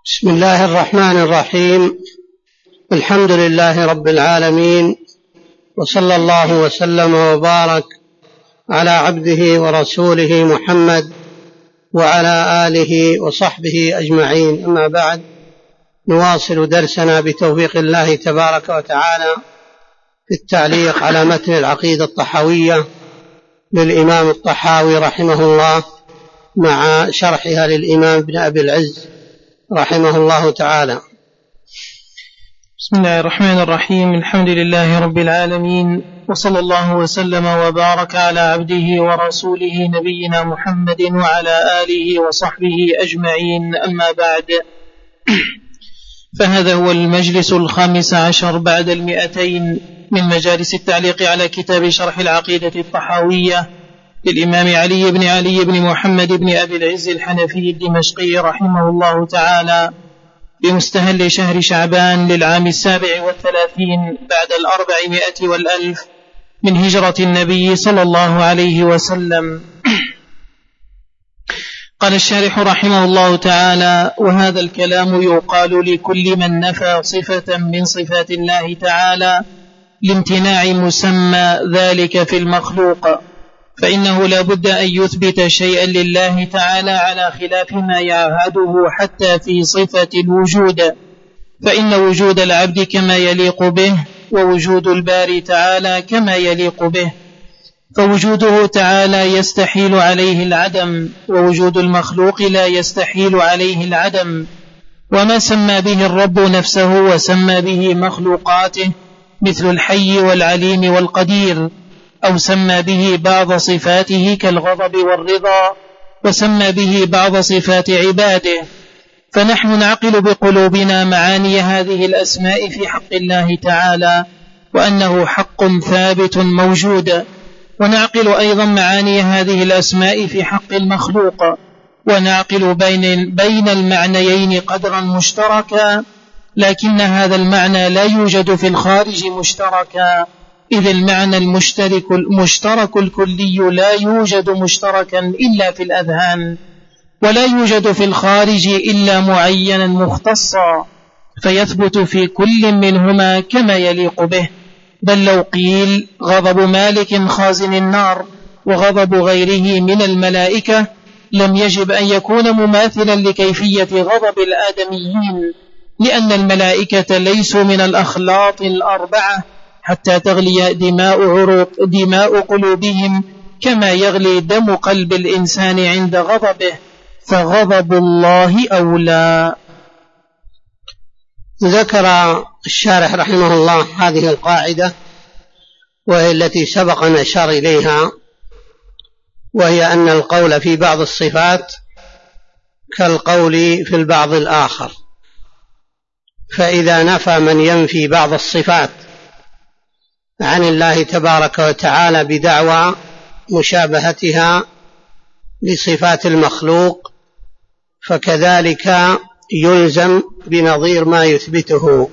بسم الله الرحمن الرحيم. الحمد لله رب العالمين، وصلى الله وسلم وبارك على عبده ورسوله محمد وعلى آله وصحبه أجمعين. أما بعد، نواصل درسنا بتوفيق الله تبارك وتعالى في التعليق على متن العقيدة الطحاوية للإمام الطحاوي رحمه الله، مع شرحها للإمام ابن أبي العز رحمه الله تعالى. بسم الله الرحمن الرحيم. الحمد لله رب العالمين، وصلى الله وسلم وبارك على عبده ورسوله نبينا محمد وعلى آله وصحبه أجمعين. أما بعد، فهذا هو المجلس 15 بعد 200 من مجالس التعليق على كتاب شرح العقيدة الطحاوية للإمام علي بن محمد بن أبي العز الحنفي الدمشقي رحمه الله تعالى، بمستهل شهر شعبان للعام 37 بعد 400 والألف من هجرة النبي صلى الله عليه وسلم. قال الشارح رحمه الله تعالى: وهذا الكلام يقال لكل من نفى صفة من صفات الله تعالى لامتناع مسمى ذلك في المخلوق، فإنه لا بد أن يثبت شيئا لله تعالى على خلاف ما يعهده حتى في صفة الوجود، فإن وجود العبد كما يليق به، ووجود الباري تعالى كما يليق به، فوجوده تعالى يستحيل عليه العدم، ووجود المخلوق لا يستحيل عليه العدم. وما سمى به الرب نفسه وسمى به مخلوقاته مثل الحي والعليم والقدير، أو سمى به بعض صفاته كالغضب والرضا، وسمى به بعض صفات عباده، فنحن نعقل بقلوبنا معاني هذه الأسماء في حق الله تعالى، وأنه حق ثابت موجود، ونعقل أيضا معاني هذه الأسماء في حق المخلوق، ونعقل بين المعنيين قدرا مشتركا، لكن هذا المعنى لا يوجد في الخارج مشتركا، إذ المعنى المشترك الكلي لا يوجد مشتركا إلا في الأذهان، ولا يوجد في الخارج إلا معينا مختصا، فيثبت في كل منهما كما يليق به. بل لو قيل غضب مالك خازن النار وغضب غيره من الملائكة لم يجب أن يكون مماثلا لكيفية غضب الآدميين، لأن الملائكة ليسوا من الأخلاط الأربعة حتى تغلي دماء قلوبهم كما يغلي دم قلب الإنسان عند غضبه، فغضب الله أولى. ذكر الشارح رحمه الله هذه القاعدة، وهي التي سبق أن أشار إليها، وهي أن القول في بعض الصفات كالقول في البعض الآخر، فإذا نفى من ينفي بعض الصفات عن الله تبارك وتعالى بدعوى مشابهتها لصفات المخلوق، فكذلك يلزم بنظير ما يثبته.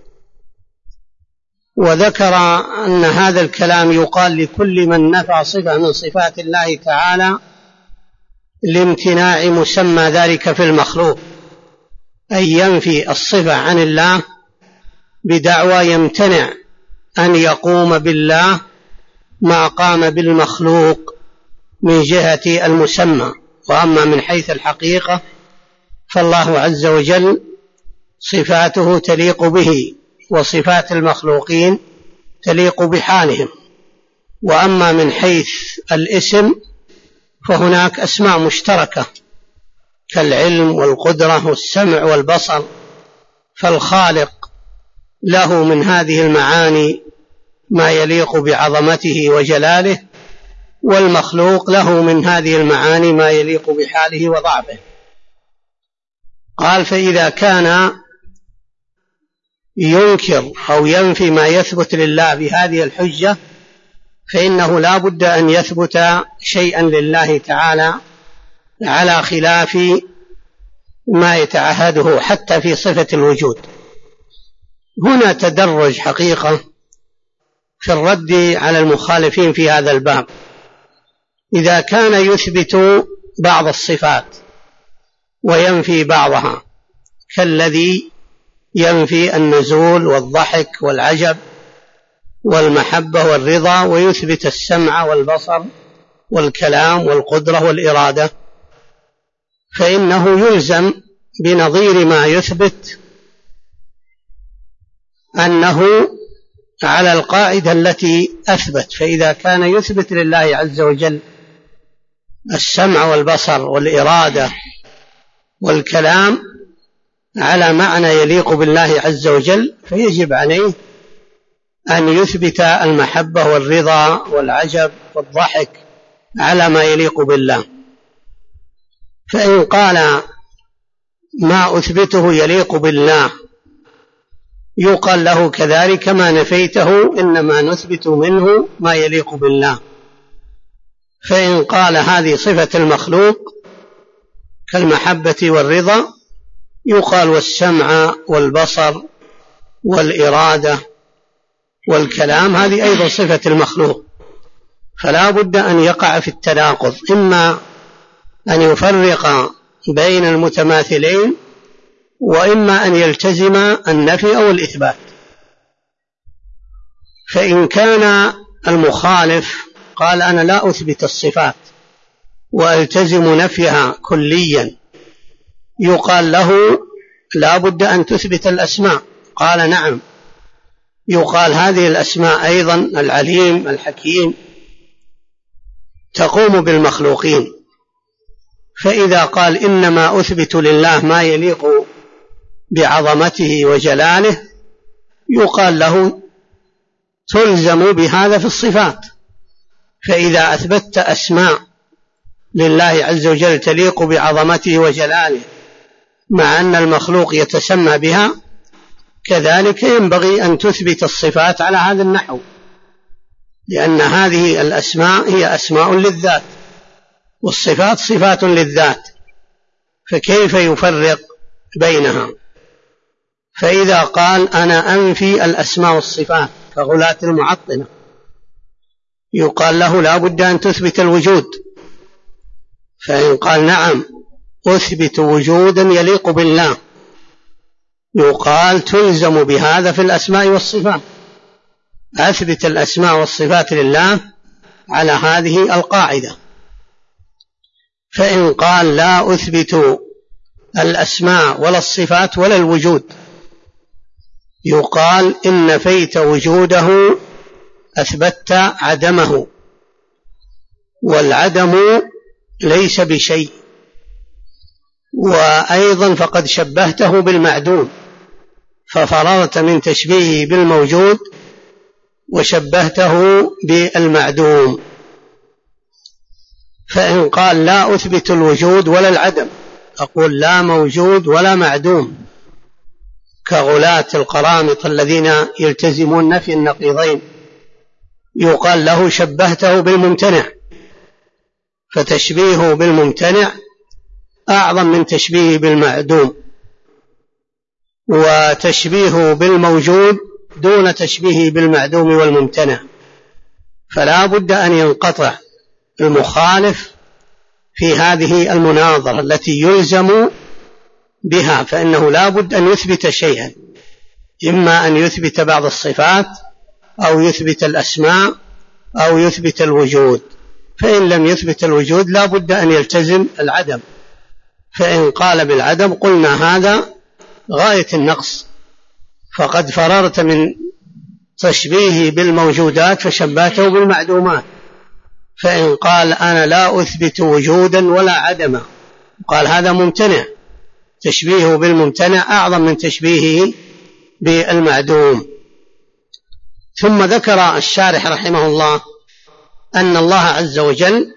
وذكر أن هذا الكلام يقال لكل من نفى صفة من صفات الله تعالى لامتناع مسمى ذلك في المخلوق، أي ينفي الصفة عن الله بدعوى يمتنع أن يقوم بالله ما قام بالمخلوق من جهة المسمى. وأما من حيث الحقيقة فالله عز وجل صفاته تليق به، وصفات المخلوقين تليق بحالهم. وأما من حيث الاسم فهناك أسماء مشتركة كالعلم والقدرة والسمع والبصر، فالخالق له من هذه المعاني ما يليق بعظمته وجلاله، والمخلوق له من هذه المعاني ما يليق بحاله وضعفه. قال: فإذا كان ينكر أو ينفي ما يثبت لله بهذه الحجة، فإنه لا بد أن يثبت شيئا لله تعالى على خلاف ما يتعهده حتى في صفة الوجود. هنا تدرج حقيقة في الرد على المخالفين في هذا الباب. إذا كان يثبت بعض الصفات وينفي بعضها كالذي ينفي النزول والضحك والعجب والمحبة والرضا ويثبت السمع والبصر والكلام والقدرة والإرادة، فإنه يلزم بنظير ما يثبت أنه على القاعدة التي أثبت. فإذا كان يثبت لله عز وجل السمع والبصر والإرادة والكلام على معنى يليق بالله عز وجل، فيجب عليه أن يثبت المحبة والرضا والعجب والضحك على ما يليق بالله. فإن قال ما أثبته يليق بالله يقال له كذلك ما نفيته إنما نثبت منه ما يليق بالله. فإن قال هذه صفة المخلوق كالمحبة والرضا يقال والسمع والبصر والإرادة والكلام هذه أيضا صفة المخلوق. فلا بد أن يقع في التناقض، إما أن يفرق بين المتماثلين وإما أن يلتزم النفي أو الإثبات. فإن كان المخالف قال أنا لا أثبت الصفات وألتزم نفيها كليا يقال له لا بد أن تثبت الأسماء. قال نعم، يقال هذه الأسماء أيضا العليم الحكيم تقوم بالمخلوقين. فإذا قال إنما أثبت لله ما يليق بعظمته وجلاله يقال له تلزم بهذا في الصفات. فإذا أثبتت أسماء لله عز وجل تليق بعظمته وجلاله مع أن المخلوق يتسمى بها، كذلك ينبغي أن تثبت الصفات على هذا النحو، لأن هذه الأسماء هي أسماء للذات والصفات صفات للذات، فكيف يفرق بينها؟ فإذا قال أنا أنفي الأسماء والصفات كغلاة المعطلة يقال له لا بد أن تثبت الوجود. فإن قال نعم أثبت وجودا يليق بالله يقال تلزم بهذا في الأسماء والصفات، أثبت الأسماء والصفات لله على هذه القاعدة. فإن قال لا أثبت الأسماء ولا الصفات ولا الوجود يقال إن نفيت وجوده أثبت عدمه، والعدم ليس بشيء، وأيضا فقد شبهته بالمعدوم ففررت من تشبيهه بالموجود وشبهته بالمعدوم. فإن قال لا أثبت الوجود ولا العدم أقول لا موجود ولا معدوم كغلاة القرامطة الذين يلتزمون نفي النقيضين يقال له شبهته بالممتنع، فتشبيهه بالممتنع أعظم من تشبيهه بالمعدوم، وتشبيهه بالموجود دون تشبيهه بالمعدوم والممتنع. فلا بد أن ينقطع المخالف في هذه المناظرة التي يلزم بها، فإنه لا بد أن يثبت شيئا، إما أن يثبت بعض الصفات أو يثبت الأسماء أو يثبت الوجود. فإن لم يثبت الوجود لا بد أن يلتزم العدم. فإن قال بالعدم قلنا هذا غاية النقص، فقد فررت من تشبيهه بالموجودات فشبهته بالمعدومات. فإن قال أنا لا أثبت وجودا ولا عدما قال هذا ممتنع، تشبيهه بالممتنع أعظم من تشبيهه بالمعدوم. ثم ذكر الشارح رحمه الله أن الله عز وجل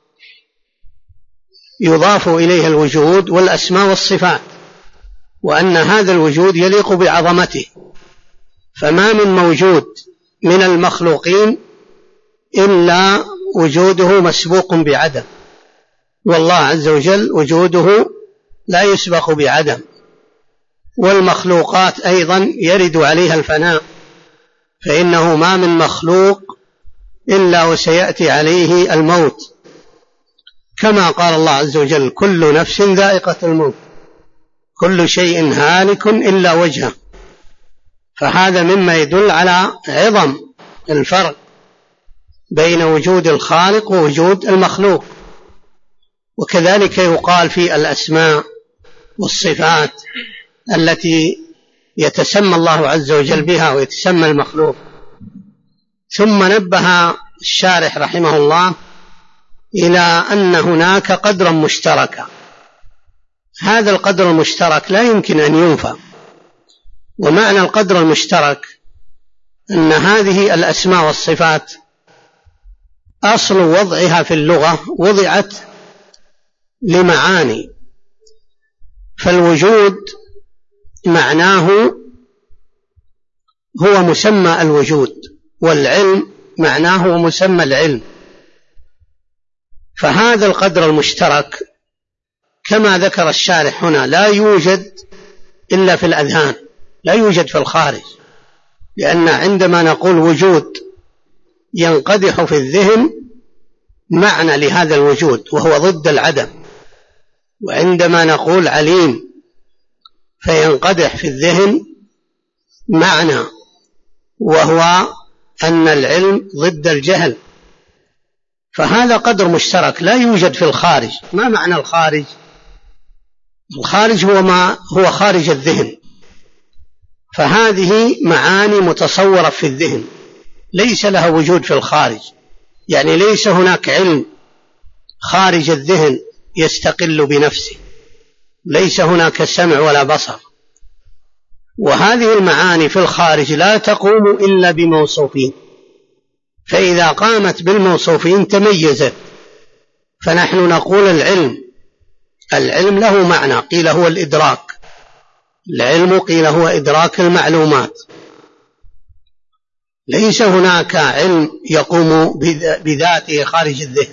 يضاف إليه الوجود والأسماء والصفات، وأن هذا الوجود يليق بعظمته، فما من موجود من المخلوقين إلا وجوده مسبوق بعدم، والله عز وجل وجوده لا يسبق بعدم. والمخلوقات أيضا يرد عليها الفناء، فإنه ما من مخلوق إلا وسيأتي عليه الموت، كما قال الله عز وجل كل نفس ذائقة الموت، كل شيء هالك إلا وجهه، فهذا مما يدل على عظم الفرق بين وجود الخالق ووجود المخلوق. وكذلك يقال في الأسماء والصفات التي يتسمى الله عز وجل بها ويتسمى المخلوق. ثم نبه الشارح رحمه الله إلى أن هناك قدرا مشتركا، هذا القدر المشترك لا يمكن أن ينفى. ومعنى القدر المشترك أن هذه الأسماء والصفات أصل وضعها في اللغة وضعت لمعاني، فالوجود معناه هو مسمى الوجود، والعلم معناه هو مسمى العلم. فهذا القدر المشترك كما ذكر الشارح هنا لا يوجد إلا في الأذهان، لا يوجد في الخارج، لأن عندما نقول وجود ينقدح في الذهن معنى لهذا الوجود وهو ضد العدم، وعندما نقول عليم فينقدح في الذهن معنى وهو أن العلم ضد الجهل. فهذا قدر مشترك لا يوجد في الخارج. ما معنى الخارج؟ الخارج هو خارج الذهن، فهذه معاني متصورة في الذهن ليس لها وجود في الخارج، يعني ليس هناك علم خارج الذهن يستقل بنفسه، ليس هناك سمع ولا بصر. وهذه المعاني في الخارج لا تقوم إلا بموصوفين، فإذا قامت بالموصوفين تميزت. فنحن نقول العلم له معنى، قيل هو الإدراك، العلم قيل هو إدراك المعلومات، ليس هناك علم يقوم بذاته خارج الذهن.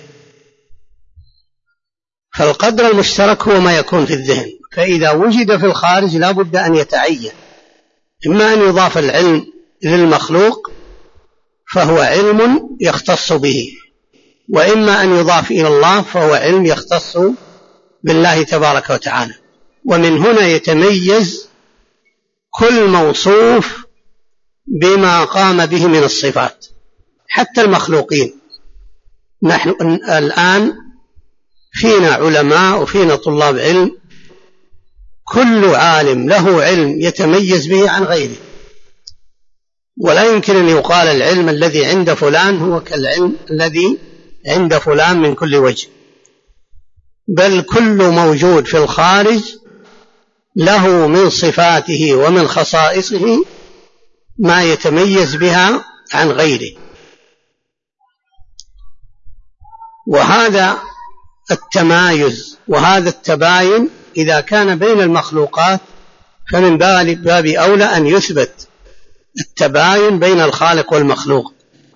فالقدر المشترك هو ما يكون في الذهن، فإذا وجد في الخارج لا بد أن يتعين، إما أن يضاف العلم للمخلوق فهو علم يختص به، وإما أن يضاف إلى الله فهو علم يختص بالله تبارك وتعالى. ومن هنا يتميز كل موصوف بما قام به من الصفات، حتى المخلوقين. نحن الآن فينا علماء وفينا طلاب علم، كل عالم له علم يتميز به عن غيره، ولا يمكن أن يقال العلم الذي عند فلان هو كالعلم الذي عند فلان من كل وجه، بل كل موجود في الخارج له من صفاته ومن خصائصه ما يتميز بها عن غيره. وهذا التمايز وهذا التباين إذا كان بين المخلوقات فمن باب أولى أن يثبت التباين بين الخالق والمخلوق.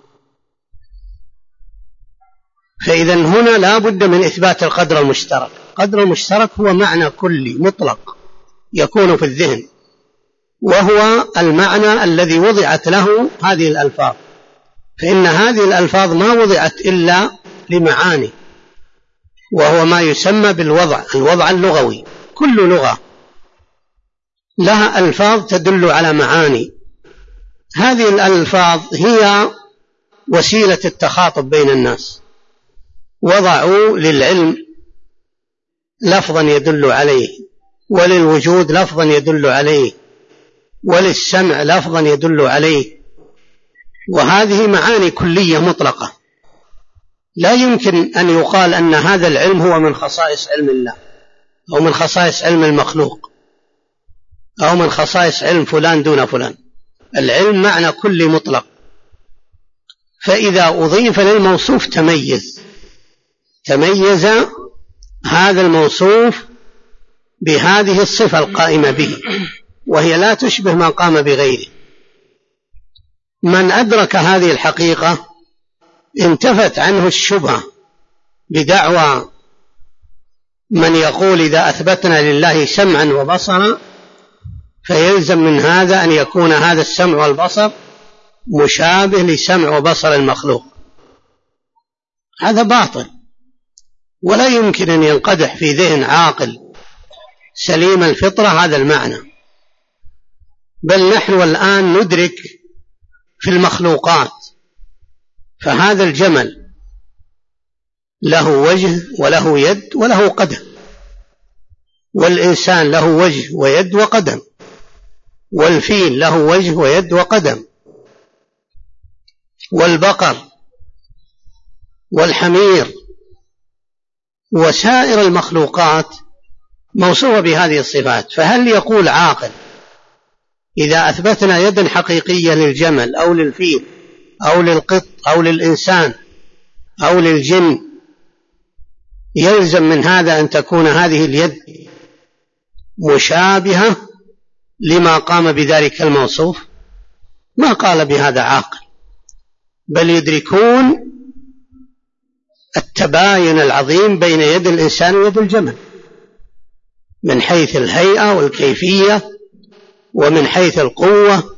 فإذا هنا لا بد من إثبات القدر المشترك. القدر المشترك هو معنى كلي مطلق يكون في الذهن، وهو المعنى الذي وضعت له هذه الألفاظ، فإن هذه الألفاظ ما وضعت إلا لمعاني، وهو ما يسمى بالوضع، الوضع اللغوي. كل لغة لها ألفاظ تدل على معاني، هذه الألفاظ هي وسيلة التخاطب بين الناس. وضعوا للعلم لفظا يدل عليه، وللوجود لفظا يدل عليه، وللسمع لفظا يدل عليه، وهذه معاني كلية مطلقة. لا يمكن أن يقال أن هذا العلم هو من خصائص علم الله، أو من خصائص علم المخلوق، أو من خصائص علم فلان دون فلان. العلم معنى كلي مطلق، فإذا أضيف للموصوف تميز هذا الموصوف بهذه الصفة القائمة به، وهي لا تشبه ما قام بغيره. من أدرك هذه الحقيقة انتفت عنه الشبهة بدعوى من يقول إذا أثبتنا لله سمعا وبصرا فيلزم من هذا أن يكون هذا السمع والبصر مشابه لسمع وبصر المخلوق. هذا باطل، ولا يمكن أن ينقدح في ذهن عاقل سليم الفطرة هذا المعنى. بل نحن الآن ندرك في المخلوقات، فهذا الجمل له وجه وله يد وله قدم، والإنسان له وجه ويد وقدم، والفيل له وجه ويد وقدم، والبقر والحمير وسائر المخلوقات موصوفة بهذه الصفات. فهل يقول عاقل إذا أثبتنا يدا حقيقية للجمل أو للفيل أو للقط أو للإنسان أو للجن يلزم من هذا أن تكون هذه اليد مشابهة لما قام بذلك الموصوف؟ ما قال بهذا عاقل، بل يدركون التباين العظيم بين يد الإنسان ويد الجمل من حيث الهيئة والكيفية ومن حيث القوة.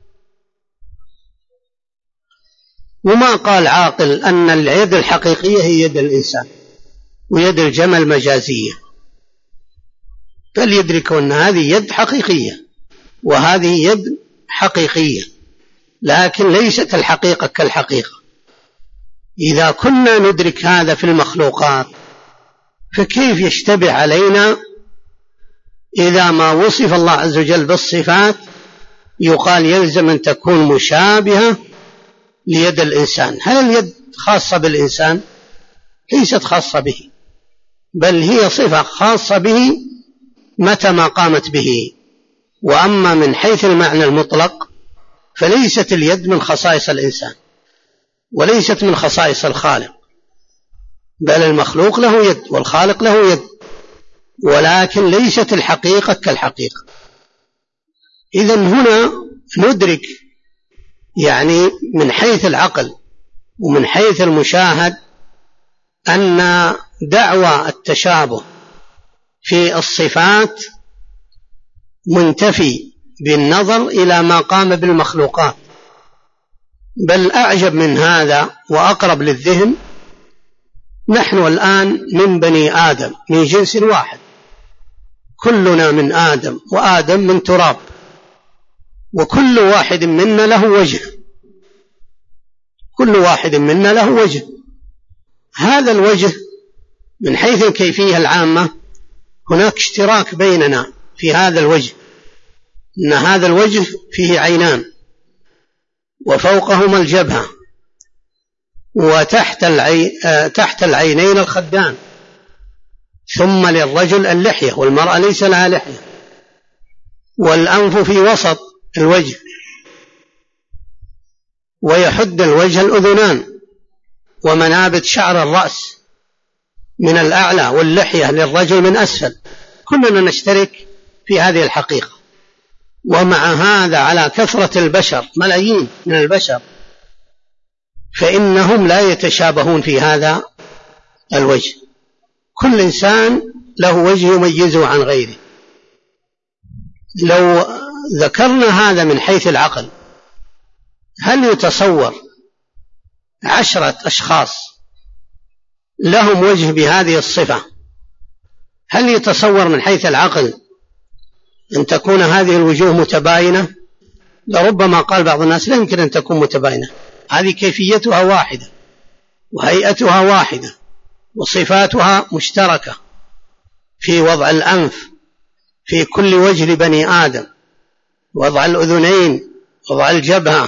وما قال عاقل أن اليد الحقيقية هي يد الإنسان ويد الجمل مجازية، بل يدركون أن هذه يد حقيقية وهذه يد حقيقية، لكن ليست الحقيقة كالحقيقة. إذا كنا ندرك هذا في المخلوقات فكيف يشتبه علينا إذا ما وصف الله عز وجل بالصفات يقال يلزم أن تكون مشابهة ليد الإنسان؟ هل اليد خاصة بالإنسان؟ ليست خاصة به، بل هي صفة خاصة به متى ما قامت به. وأما من حيث المعنى المطلق فليست اليد من خصائص الإنسان وليست من خصائص الخالق، بل المخلوق له يد والخالق له يد، ولكن ليست الحقيقة كالحقيقة. إذن هنا ندرك يعني من حيث العقل ومن حيث المشاهد أن دعوى التشابه في الصفات منتفي بالنظر إلى ما قام بالمخلوقات. بل أعجب من هذا وأقرب للذهن، نحن الآن من بني آدم من جنس واحد، كلنا من آدم وآدم من تراب، وكل واحد منا له وجه، كل واحد منا له وجه. هذا الوجه من حيث الكيفية العامة هناك اشتراك بيننا في هذا الوجه، إن هذا الوجه فيه عينان وفوقهما الجبهة وتحت العينين الخدان، ثم للرجل اللحية والمرأة ليس لها لحية، والأنف في وسط الوجه، ويحد الوجه الأذنان ومنابت شعر الرأس من الأعلى، واللحية للرجل من أسفل. كلنا نشترك في هذه الحقيقة. ومع هذا على كثرة البشر ملايين من البشر فإنهم لا يتشابهون في هذا الوجه، كل إنسان له وجه يميزه عن غيره. لو ذكرنا هذا من حيث العقل، هل يتصور 10 أشخاص لهم وجه بهذه الصفة، هل يتصور من حيث العقل أن تكون هذه الوجوه متباينة؟ لربما قال بعض الناس لا يمكن أن تكون متباينة، هذه كيفيتها واحدة وهيئتها واحدة وصفاتها مشتركة في وضع الأنف في كل وجه لبني آدم، وضع الأذنين، وضع الجبهة.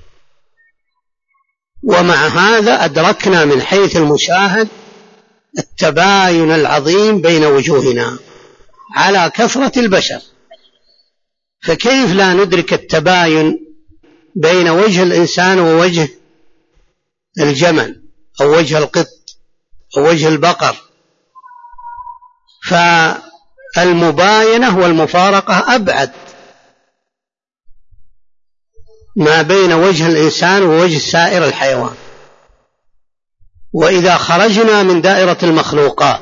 ومع هذا أدركنا من حيث المشاهد التباين العظيم بين وجوهنا على كثرة البشر، فكيف لا ندرك التباين بين وجه الإنسان ووجه الجمل أو وجه القط أو وجه البقر؟ فالمباينة والمفارقة أبعد ما بين وجه الإنسان ووجه سائر الحيوان. وإذا خرجنا من دائرة المخلوقات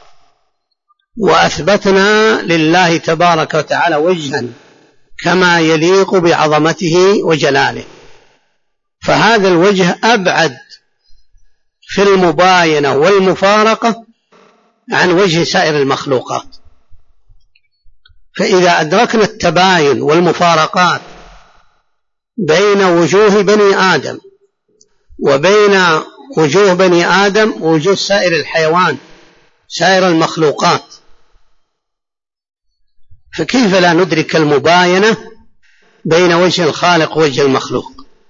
وأثبتنا لله تبارك وتعالى وجها كما يليق بعظمته وجلاله، فهذا الوجه أبعد في المباينة والمفارقة عن وجه سائر المخلوقات. فإذا أدركنا التباين والمفارقات بين وجوه بني آدم وبين وجوه بني آدم ووجوه سائر الحيوان سائر المخلوقات، فكيف لا ندرك المباينة بين وجه الخالق ووجه المخلوق؟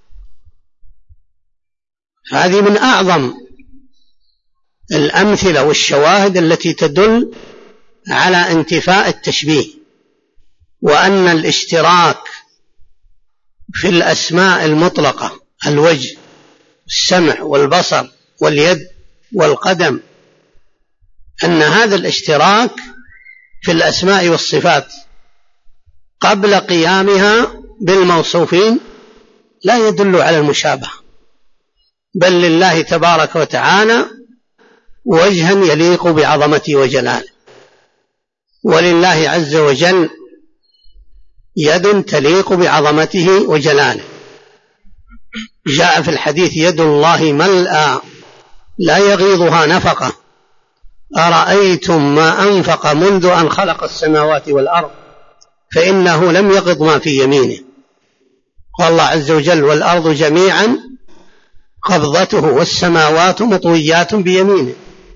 هذه من أعظم الأمثلة والشواهد التي تدل على انتفاء التشبيه، وأن الاشتراك في الأسماء المطلقة الوجه السمع والبصر واليد والقدم، أن هذا الاشتراك في الأسماء والصفات قبل قيامها بالموصوفين لا يدل على المشابهة، بل لله تبارك وتعالى وجها يليق بعظمته وجلاله، ولله عز وجل يد تليق بعظمته وجلاله. جاء في الحديث: يد الله ملأى لا يغيضها نفقة، أرأيتم ما أنفق منذ أن خلق السماوات والأرض فإنه لم يغض ما في يمينه. قال الله عز وجل: والأرض جميعا قبضته والسماوات مطويات بيمينه.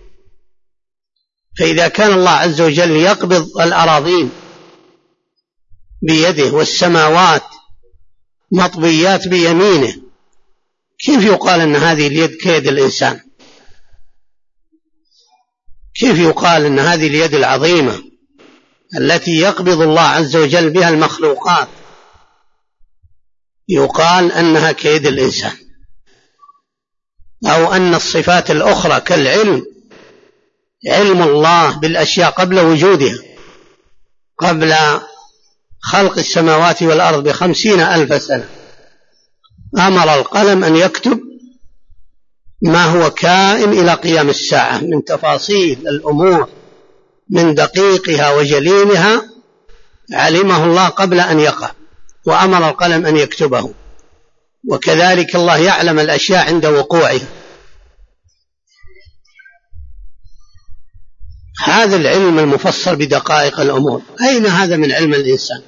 فإذا كان الله عز وجل يقبض الأراضين بيده والسماوات مطويات بيمينه، كيف يقال أن هذه اليد كيد الإنسان؟ كيف يقال أن هذه اليد العظيمة التي يقبض الله عز وجل بها المخلوقات يقال أنها كيد الإنسان؟ أو أن الصفات الأخرى كالعلم، علم الله بالأشياء قبل وجودها، قبل خلق السماوات والأرض ب50,000 سنة، أمر القلم أن يكتب ما هو كائن إلى قيام الساعة من تفاصيل الأمور من دقيقها وجليلها، علمه الله قبل أن يقع وأمر القلم أن يكتبه. وكذلك الله يعلم الأشياء عند وقوعها. هذا العلم المفصل بدقائق الأمور أين هذا من علم الإنسان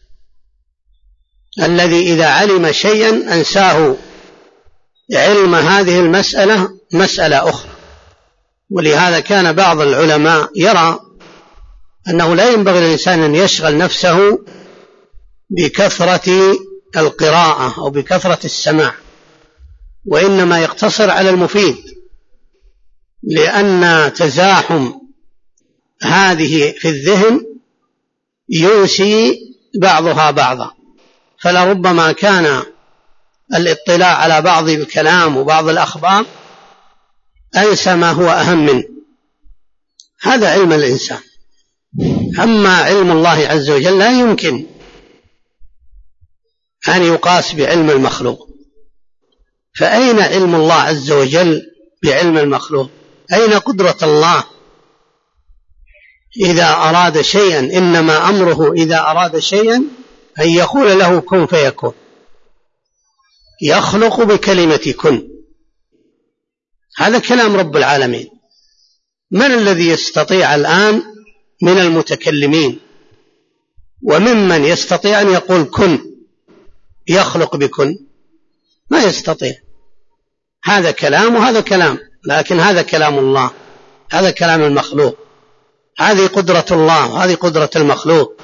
الذي إذا علم شيئا أنساه علم هذه المسألة مسألة أخرى؟ ولهذا كان بعض العلماء يرى أنه لا ينبغي للإنسان أن يشغل نفسه بكثرة القراءة أو بكثرة السماع، وإنما يقتصر على المفيد، لأن تزاحم هذه في الذهن ينسي بعضها بعضا، فلربما كان الاطلاع على بعض الكلام وبعض الأخبار أنسى ما هو أهم منه. هذا علم الإنسان. أما علم الله عز وجل لا يمكن أن يقاس بعلم المخلوق. فأين علم الله عز وجل بعلم المخلوق؟ أين قدرة الله إذا أراد شيئا؟ إنما أمره إذا أراد شيئا أن يقول له كن فيكون، يخلق بكلمة كن. هذا كلام رب العالمين. من الذي يستطيع الآن من المتكلمين وممن يستطيع أن يقول كن يخلق بكن؟ ما يستطيع. هذا كلام وهذا كلام، لكن هذا كلام الله، هذا كلام المخلوق. هذه قدرة الله وهذه قدرة المخلوق.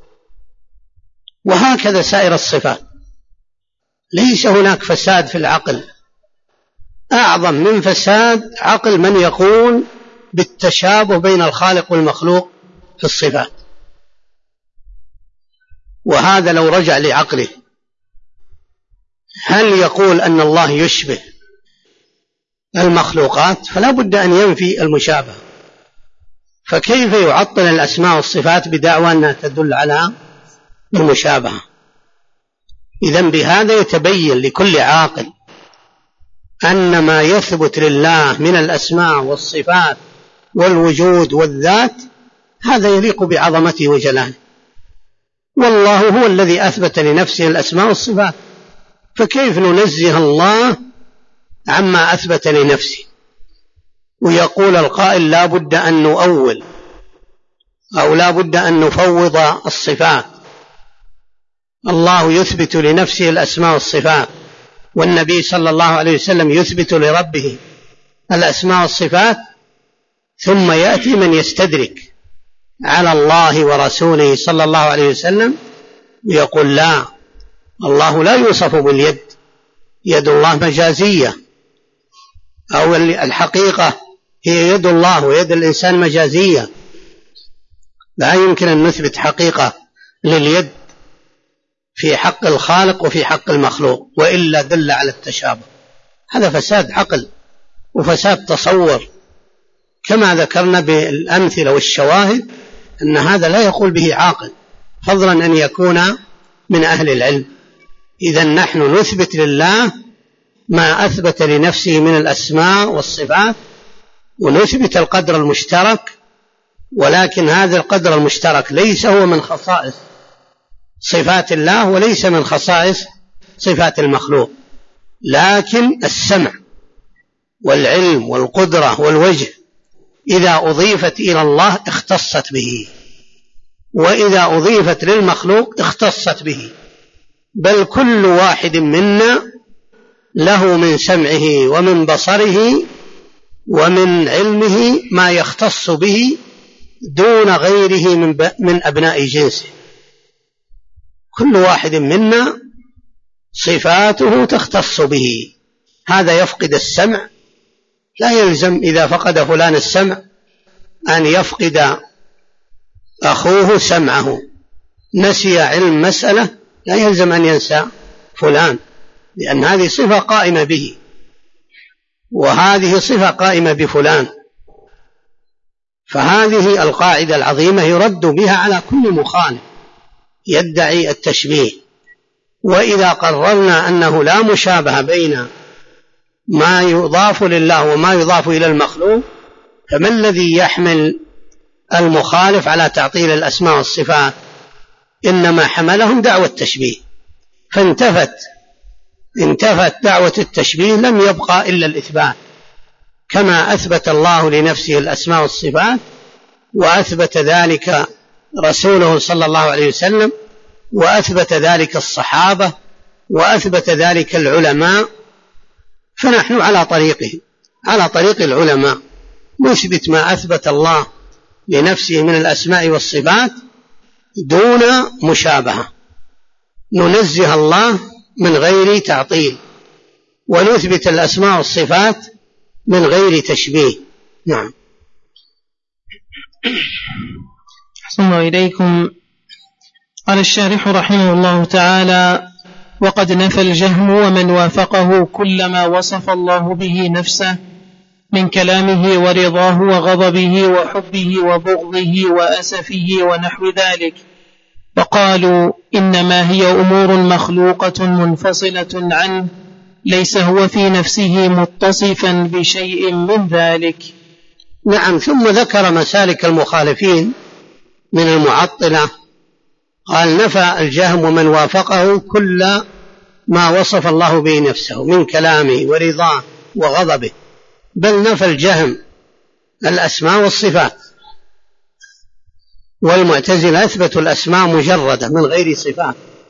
وهكذا سائر الصفات. ليس هناك فساد في العقل أعظم من فساد عقل من يقول بالتشابه بين الخالق والمخلوق في الصفات. وهذا لو رجع لعقله هل يقول أن الله يشبه المخلوقات؟ فلا بد أن ينفي المشابهة. فكيف يعطل الأسماء والصفات بدعوى أنها تدل على المشابهة؟ إذن بهذا يتبين لكل عاقل أن ما يثبت لله من الأسماء والصفات والوجود والذات هذا يليق بعظمته وجلاله، والله هو الذي أثبت لنفسه الأسماء والصفات، فكيف ننزه الله عما أثبت لنفسه؟ ويقول القائل لا بد أن نؤول أو لا بد أن نفوض الصفات. الله يثبت لنفسه الأسماء والصفات، والنبي صلى الله عليه وسلم يثبت لربه الأسماء والصفات، ثم يأتي من يستدرك على الله ورسوله صلى الله عليه وسلم ويقول لا، الله لا يوصف باليد، يد الله مجازية، أو الحقيقة هي يد الله ويد الإنسان مجازية، لا يمكن أن نثبت حقيقة لليد في حق الخالق وفي حق المخلوق، وإلا دل على التشابه. هذا فساد عقل وفساد تصور، كما ذكرنا بالأمثلة والشواهد أن هذا لا يقول به عاقل، فضلا أن يكون من أهل العلم. إذن نحن نثبت لله ما أثبت لنفسه من الأسماء والصفات، ونثبت القدر المشترك، ولكن هذا القدر المشترك ليس هو من خصائص صفات الله وليس من خصائص صفات المخلوق، لكن السمع والعلم والقدرة والوجه إذا أضيفت إلى الله اختصت به، وإذا أضيفت للمخلوق اختصت به. بل كل واحد منا له من سمعه ومن بصره ومن علمه ما يختص به دون غيره من أبناء جنسه. كل واحد منا صفاته تختص به. هذا يفقد السمع، لا يلزم إذا فقد فلان السمع أن يفقد أخوه سمعه. نسي علم مسألة لا يلزم أن ينسى فلان، لأن هذه صفة قائمة به، وهذه صفة قائمة بفلان. فهذه القاعدة العظيمة يرد بها على كل مخالف يدعي التشبيه. وإذا قررنا أنه لا مشابهة بين ما يضاف لله وما يضاف إلى المخلوق، فما الذي يحمل المخالف على تعطيل الأسماء والصفات؟ إنما حملهم دعوة التشبيه، فانتفت دعوة التشبيه، لم يبقى إلا الإثبات، كما أثبت الله لنفسه الأسماء والصفات، وأثبت ذلك رسوله صلى الله عليه وسلم، وأثبت ذلك الصحابة، وأثبت ذلك العلماء. فنحن على طريقه، على طريق العلماء، نثبت ما أثبت الله لنفسه من الأسماء والصفات دون مشابهة، ننزه الله من غير تعطيل، ونثبت الأسماء والصفات من غير تشبيه. نعم. أحسن إليكم. قال الشارح رحمه الله تعالى: وقد نفى الجهم ومن وافقه كل ما وصف الله به نفسه من كلامه ورضاه وغضبه وحبه وبغضه وأسفه ونحو ذلك، وقالوا إنما هي أمور مخلوقة منفصلة عنه، ليس هو في نفسه متصفا بشيء من ذلك. نعم. ثم ذكر مسالك المخالفين من المعطلة، قال: نفى الجهم ومن وافقه كل ما وصف الله به نفسه من كلامه ورضاه وغضبه. بل نفى الجهم الأسماء والصفات، والمعتزلة أثبتوا الأسماء مجردة من غير صفات.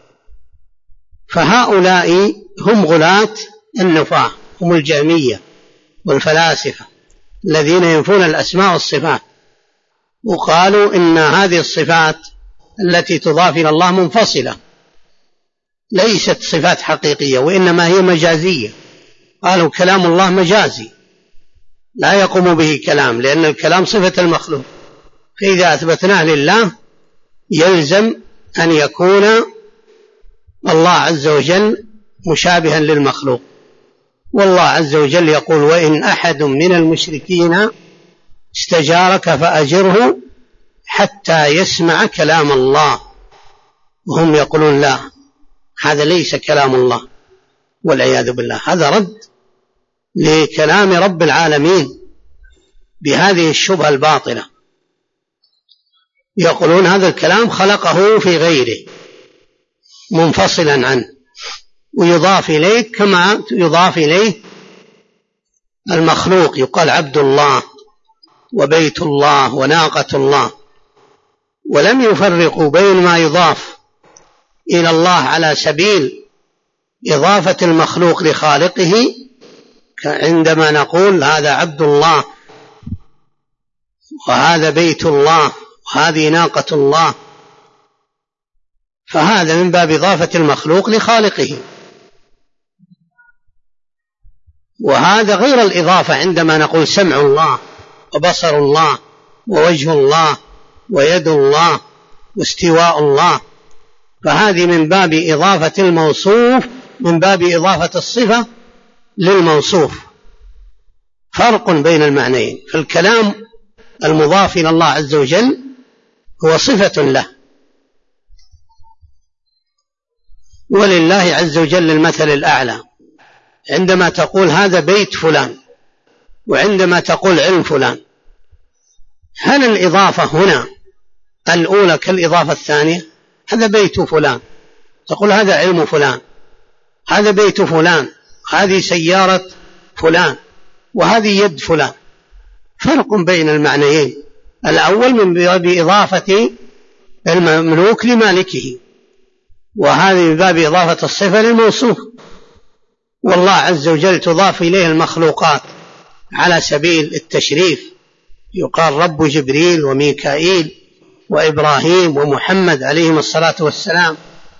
فهؤلاء هم غلاة النفاة، هم الجهمية والفلاسفة الذين ينفون الأسماء والصفات، وقالوا إن هذه الصفات التي تضاف إلى الله منفصلة، ليست صفات حقيقية، وإنما هي مجازية. قالوا كلام الله مجازي لا يقوم به كلام، لأن الكلام صفة المخلوق، فإذا أثبتناه لله يلزم أن يكون الله عز وجل مشابها للمخلوق. والله عز وجل يقول: وإن أحد من المشركين استجارك فأجره حتى يسمع كلام الله. وهم يقولون لا، هذا ليس كلام الله، والعياذ بالله. هذا رد لكلام رب العالمين بهذه الشبهة الباطلة. يقولون هذا الكلام خلقه في غيره منفصلا عنه، ويضاف إليه كما يضاف إليه المخلوق، يقال عبد الله وبيت الله وناقة الله. ولم يفرقوا بين ما يضاف إلى الله على سبيل إضافة المخلوق لخالقه، عندما نقول هذا عبد الله وهذا بيت الله وهذه ناقة الله، فهذا من باب إضافة المخلوق لخالقه، وهذا غير الإضافة عندما نقول سمع الله وبصر الله ووجه الله ويد الله واستواء الله، فهذه من باب إضافة الموصوف، من باب إضافة الصفة للموصوف، فرق بين المعنيين. فالكلام المضاف إلى الله عز وجل هو صفة له، ولله عز وجل المثل الأعلى عندما تقول هذا بيت فلان، وعندما تقول علم فلان، هل الإضافة هنا الأولى كالإضافة الثانية؟ هذا بيت فلان، تقول هذا علم فلان، هذا بيت فلان، هذه سيارة فلان، وهذه يد فلان، فرق بين المعنيين. الأول من باب إضافة المملوك لمالكه، وهذه من باب إضافة الصفة للموصوف. والله عز وجل تضاف إليه المخلوقات على سبيل التشريف، يقال رب جبريل وميكائيل وإبراهيم ومحمد عليهم الصلاة والسلام،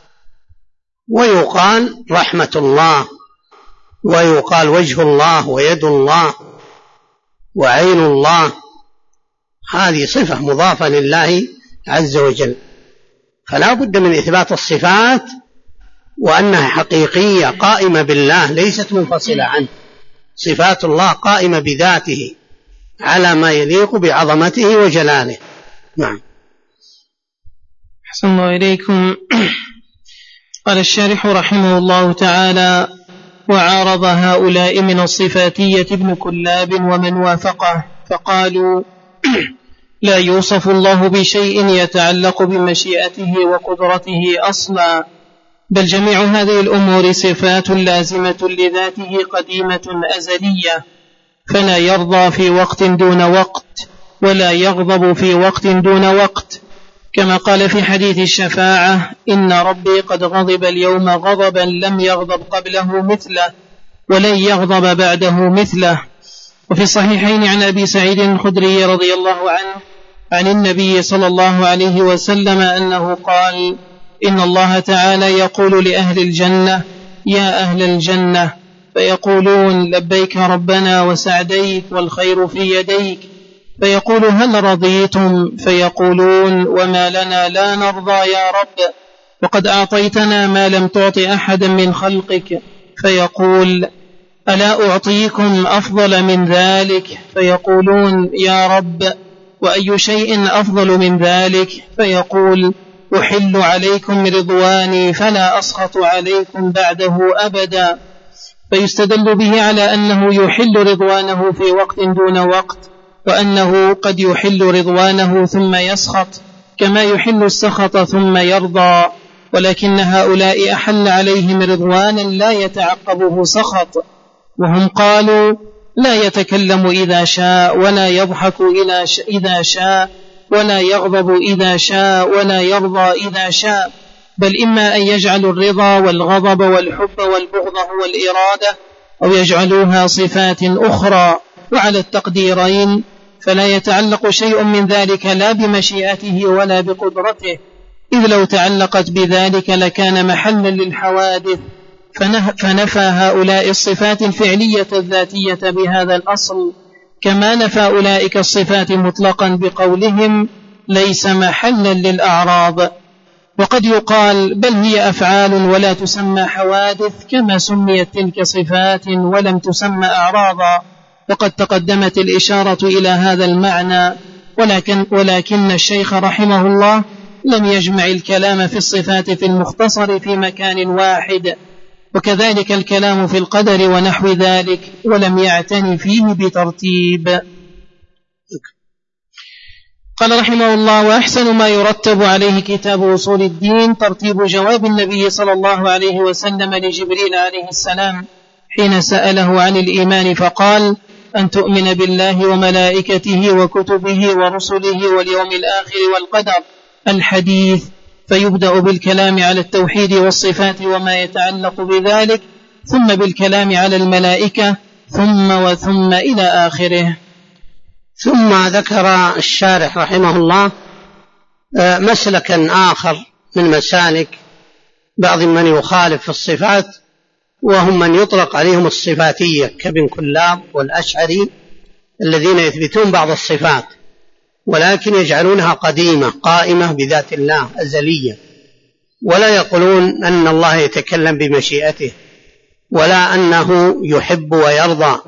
ويقال رحمة الله، ويقال وجه الله ويد الله وعين الله، هذه صفة مضافة لله عز وجل. فلا بد من إثبات الصفات وأنها حقيقية قائمة بالله ليست منفصلة عنه، صفات الله قائمة بذاته على ما يليق بعظمته وجلاله. نعم. أحسن الله إليكم. قال الشارح رحمه الله تعالى: وعارض هؤلاء من الصفاتية ابن كلاب ومن وافقه، فقالوا: لا يوصف الله بشيء يتعلق بمشيئته وقدرته أصلا، بل جميع هذه الأمور صفات لازمة لذاته قديمة أزلية، فلا يرضى في وقت دون وقت، ولا يغضب في وقت دون وقت، كما قال في حديث الشفاعة: إن ربي قد غضب اليوم غضبا لم يغضب قبله مثله ولن يغضب بعده مثله. وفي الصحيحين عن أبي سعيد الخدري رضي الله عنه عن النبي صلى الله عليه وسلم أنه قال: إن الله تعالى يقول لأهل الجنة: يا أهل الجنة، فيقولون: لبيك ربنا وسعديك والخير في يديك، فيقول: هل رضيتم؟ فيقولون: وما لنا لا نرضى يا رب، وقد أعطيتنا ما لم تعط أحدا من خلقك. فيقول: ألا أعطيكم أفضل من ذلك؟ فيقولون: يا رب، وأي شيء أفضل من ذلك؟ فيقول: أحل عليكم رضواني فلا أسخط عليكم بعده أبدا. فيستدل به على أنه يحل رضوانه في وقت دون وقت، وأنه قد يحل رضوانه ثم يسخط، كما يحل السخط ثم يرضى، ولكن هؤلاء أحل عليهم رضوانا لا يتعقبه سخط، وهم قالوا: لا يتكلم إذا شاء، ولا يضحك إذا شاء، ولا يغضب إذا شاء، ولا يرضى إذا شاء، بل إما أن يجعلوا الرضا والغضب والحب والبغض والإرادة، أو يجعلوها صفات أخرى، وعلى التقديرين فلا يتعلق شيء من ذلك لا بمشيئته ولا بقدرته، إذ لو تعلقت بذلك لكان محلا للحوادث، فنفى هؤلاء الصفات الفعلية الذاتية بهذا الأصل، كما نفى أولئك الصفات مطلقا بقولهم: ليس محلا للأعراض. وقد يقال: بل هي أفعال ولا تسمى حوادث، كما سميت تلك صفات ولم تسمى أعراضا، وقد تقدمت الإشارة إلى هذا المعنى، ولكن الشيخ رحمه الله لم يجمع الكلام في الصفات في المختصر في مكان واحد، وكذلك الكلام في القدر ونحو ذلك، ولم يعتني فيه بترتيب. قال رحمه الله: وأحسن ما يرتب عليه كتاب أصول الدين ترتيب جواب النبي صلى الله عليه وسلم لجبريل عليه السلام حين سأله عن الإيمان فقال: أن تؤمن بالله وملائكته وكتبه ورسله واليوم الآخر والقدر، الحديث، فيبدأ بالكلام على التوحيد والصفات وما يتعلق بذلك، ثم بالكلام على الملائكة، ثم إلى آخره. ثم ذكر الشارح رحمه الله مسلكا آخر من مسالك بعض من يخالف في الصفات، وهم من يطلق عليهم الصفاتية كابن كلاب والأشعري، الذين يثبتون بعض الصفات ولكن يجعلونها قديمة قائمة بذات الله أزلية، ولا يقولون أن الله يتكلم بمشيئته ولا أنه يحب ويرضى،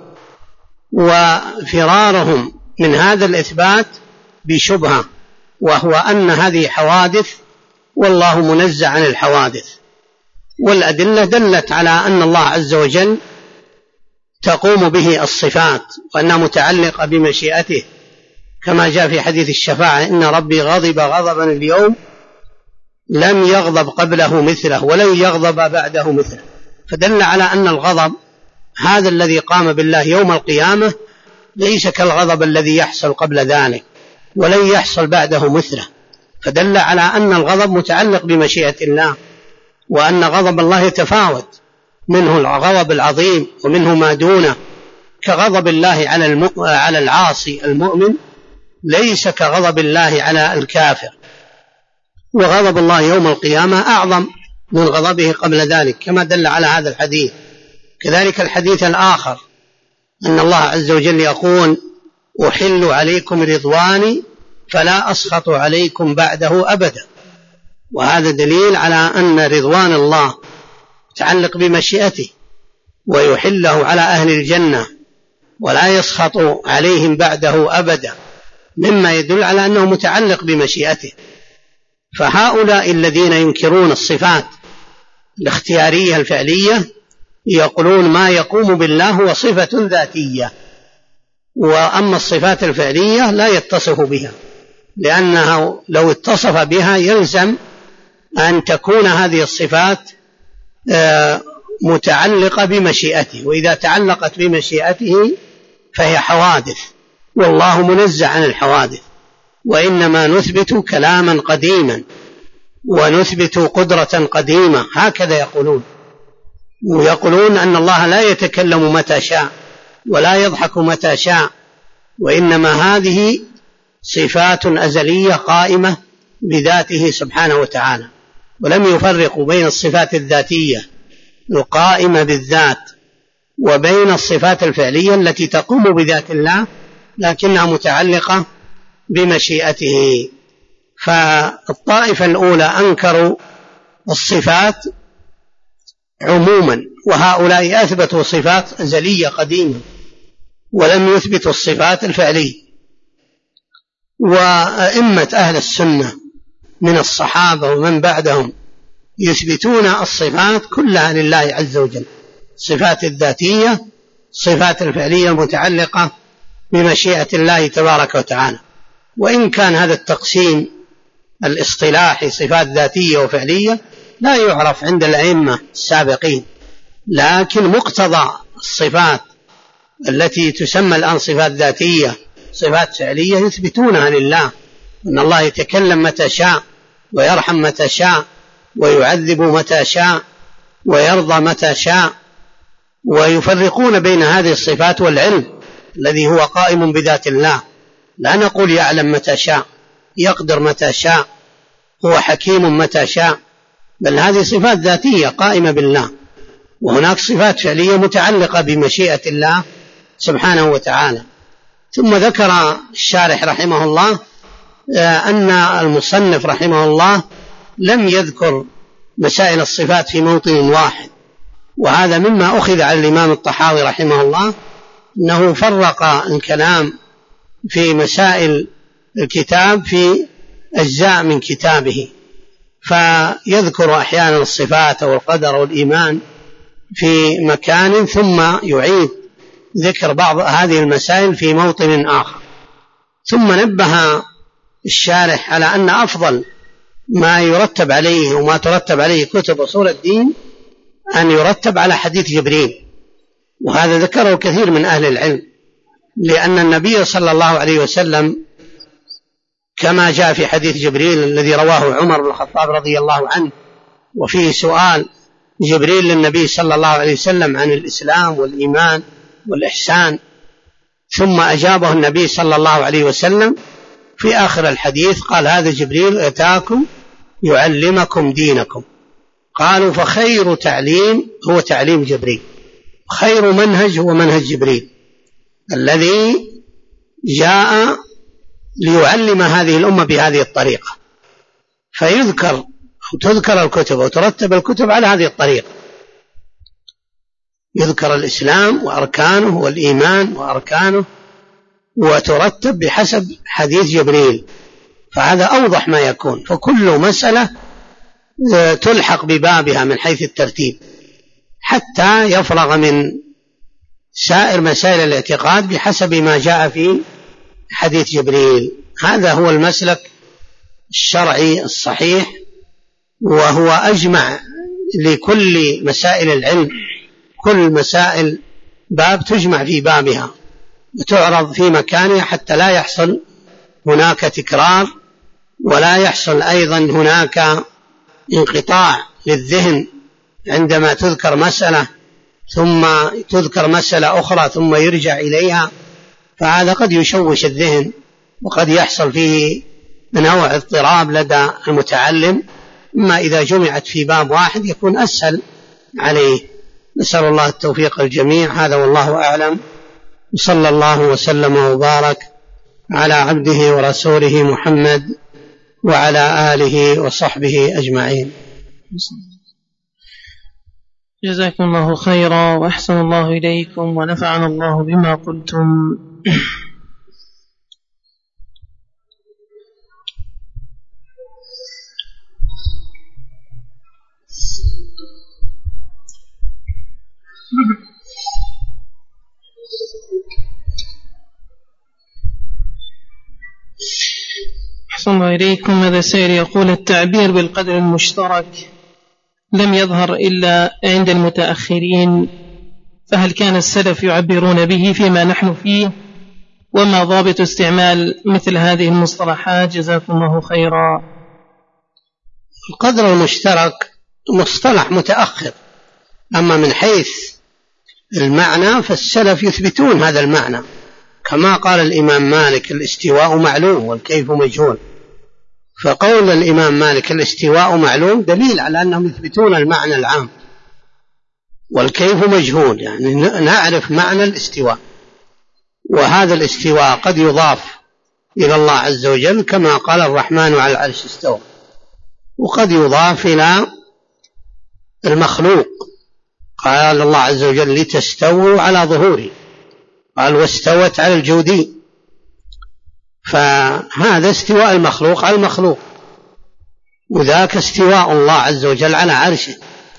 وفرارهم من هذا الإثبات بشبهة، وهو أن هذه حوادث والله منزه عن الحوادث. والأدلة دلت على أن الله عز وجل تقوم به الصفات وأنها متعلقة بمشيئته، كما جاء في حديث الشفاعة: إن ربي غضب غضبا اليوم لم يغضب قبله مثله ولن يغضب بعده مثله. فدل على أن الغضب هذا الذي قام بالله يوم القيامة ليس كالغضب الذي يحصل قبل ذلك ولن يحصل بعده مثله، فدل على أن الغضب متعلق بمشيئة الله، وأن غضب الله يتفاوت، منه الغضب العظيم ومنه ما دونه، كغضب الله على العاصي المؤمن ليس كغضب الله على الكافر، وغضب الله يوم القيامة أعظم من غضبه قبل ذلك كما دل على هذا الحديث. كذلك الحديث الآخر أن الله عز وجل يقول: أحل عليكم رضواني فلا أسخط عليكم بعده أبدا. وهذا دليل على أن رضوان الله متعلق بمشيئته، ويحله على أهل الجنة ولا يسخط عليهم بعده أبدا، مما يدل على أنه متعلق بمشيئته. فهؤلاء الذين ينكرون الصفات الاختيارية الفعلية يقولون ما يقوم بالله هو صفة ذاتية، وأما الصفات الفعلية لا يتصف بها، لأنه لو اتصف بها يلزم أن تكون هذه الصفات متعلقة بمشيئته، وإذا تعلقت بمشيئته فهي حوادث، والله منزه عن الحوادث. وإنما نثبت كلاما قديما ونثبت قدرة قديمة، هكذا يقولون. ويقولون أن الله لا يتكلم متى شاء ولا يضحك متى شاء، وإنما هذه صفات أزلية قائمة بذاته سبحانه وتعالى، ولم يفرقوا بين الصفات الذاتية القائمة بالذات وبين الصفات الفعلية التي تقوم بذات الله لكنها متعلقة بمشيئته. فالطائفة الأولى أنكروا الصفات عموما، وهؤلاء أثبتوا صفات أزلية قديمة ولم يثبتوا الصفات الفعلية. وأئمة أهل السنة من الصحابة ومن بعدهم يثبتون الصفات كلها لله عز وجل، الصفات الذاتية، الصفات الفعلية المتعلقة بمشيئة الله تبارك وتعالى. وإن كان هذا التقسيم الاصطلاحي صفات ذاتية وفعلية لا يعرف عند الأئمة السابقين، لكن مقتضى الصفات التي تسمى الآن صفات ذاتية صفات فعلية يثبتونها لله، أن الله يتكلم متى شاء ويرحم متى شاء ويعذب متى شاء ويرضى متى شاء، ويفرقون بين هذه الصفات والعلم الذي هو قائم بذات الله. لا نقول يعلم متى شاء، يقدر متى شاء، هو حكيم متى شاء، بل هذه صفات ذاتية قائمة بالله، وهناك صفات فعلية متعلقة بمشيئة الله سبحانه وتعالى. ثم ذكر الشارح رحمه الله أن المصنف رحمه الله لم يذكر مسائل الصفات في موطن واحد، وهذا مما أخذ على الإمام الطحاوي رحمه الله، أنه فرق الكلام في مسائل الكتاب في أجزاء من كتابه، فيذكر أحيانا الصفات والقدر والإيمان في مكان ثم يعيد ذكر بعض هذه المسائل في موطن آخر. ثم نبه الشارح على أن أفضل ما يرتب عليه وما ترتب عليه كتب أصول الدين أن يرتب على حديث جبريل، وهذا ذكره كثير من أهل العلم، لأن النبي صلى الله عليه وسلم كما جاء في حديث جبريل الذي رواه عمر بن الخطاب رضي الله عنه، وفيه سؤال جبريل للنبي صلى الله عليه وسلم عن الإسلام والإيمان والإحسان، ثم أجابه النبي صلى الله عليه وسلم في آخر الحديث قال: هذا جبريل أتاكم يعلمكم دينكم. قالوا: فخير تعليم هو تعليم جبريل، خير منهج هو منهج جبريل الذي جاء ليعلم هذه الأمة بهذه الطريقة، تذكر الكتب وترتب الكتب على هذه الطريقة، يذكر الإسلام وأركانه والإيمان وأركانه وترتب بحسب حديث جبريل، فهذا أوضح ما يكون. فكل مسألة تلحق ببابها من حيث الترتيب حتى يفرغ من سائر مسائل الاعتقاد بحسب ما جاء في حديث جبريل. هذا هو المسلك الشرعي الصحيح، وهو أجمع لكل مسائل العلم. كل مسائل باب تجمع في بابها وتعرض في مكانها حتى لا يحصل هناك تكرار، ولا يحصل أيضا هناك انقطاع للذهن عندما تذكر مسألة ثم تذكر مسألة أخرى ثم يرجع إليها، فهذا قد يشوش الذهن وقد يحصل فيه نوع اضطراب لدى المتعلم. أما إذا جمعت في باب واحد يكون أسهل عليه. نسأل الله التوفيق الجميع. هذا والله أعلم، صلى الله وسلم وبارك على عبده ورسوله محمد وعلى آله وصحبه أجمعين. جزاكم الله خيرا وأحسن الله إليكم ونفعنا الله بما قلتم. أحسن الله إليكم. هذا سائل يقول: التعبير بالقدر المشترك لم يظهر إلا عند المتأخرين، فهل كان السلف يعبرون به فيما نحن فيه؟ وما ضابط استعمال مثل هذه المصطلحات؟ جزاكم الله خيرا. القدر المشترك مصطلح متأخر، أما من حيث المعنى فالسلف يثبتون هذا المعنى، كما قال الإمام مالك: الاستواء معلوم والكيف مجهول. فقول الإمام مالك الاستواء معلوم دليل على أنهم يثبتون المعنى العام، والكيف مجهول يعني نعرف معنى الاستواء، وهذا الاستواء قد يضاف إلى الله عز وجل كما قال: الرحمن على العرش استوى، وقد يضاف إلى المخلوق، قال الله عز وجل: لتستووا على ظهوره، قال: واستوت على الجودي. فهذا استواء المخلوق على المخلوق، وذاك استواء الله عز وجل على عرشه.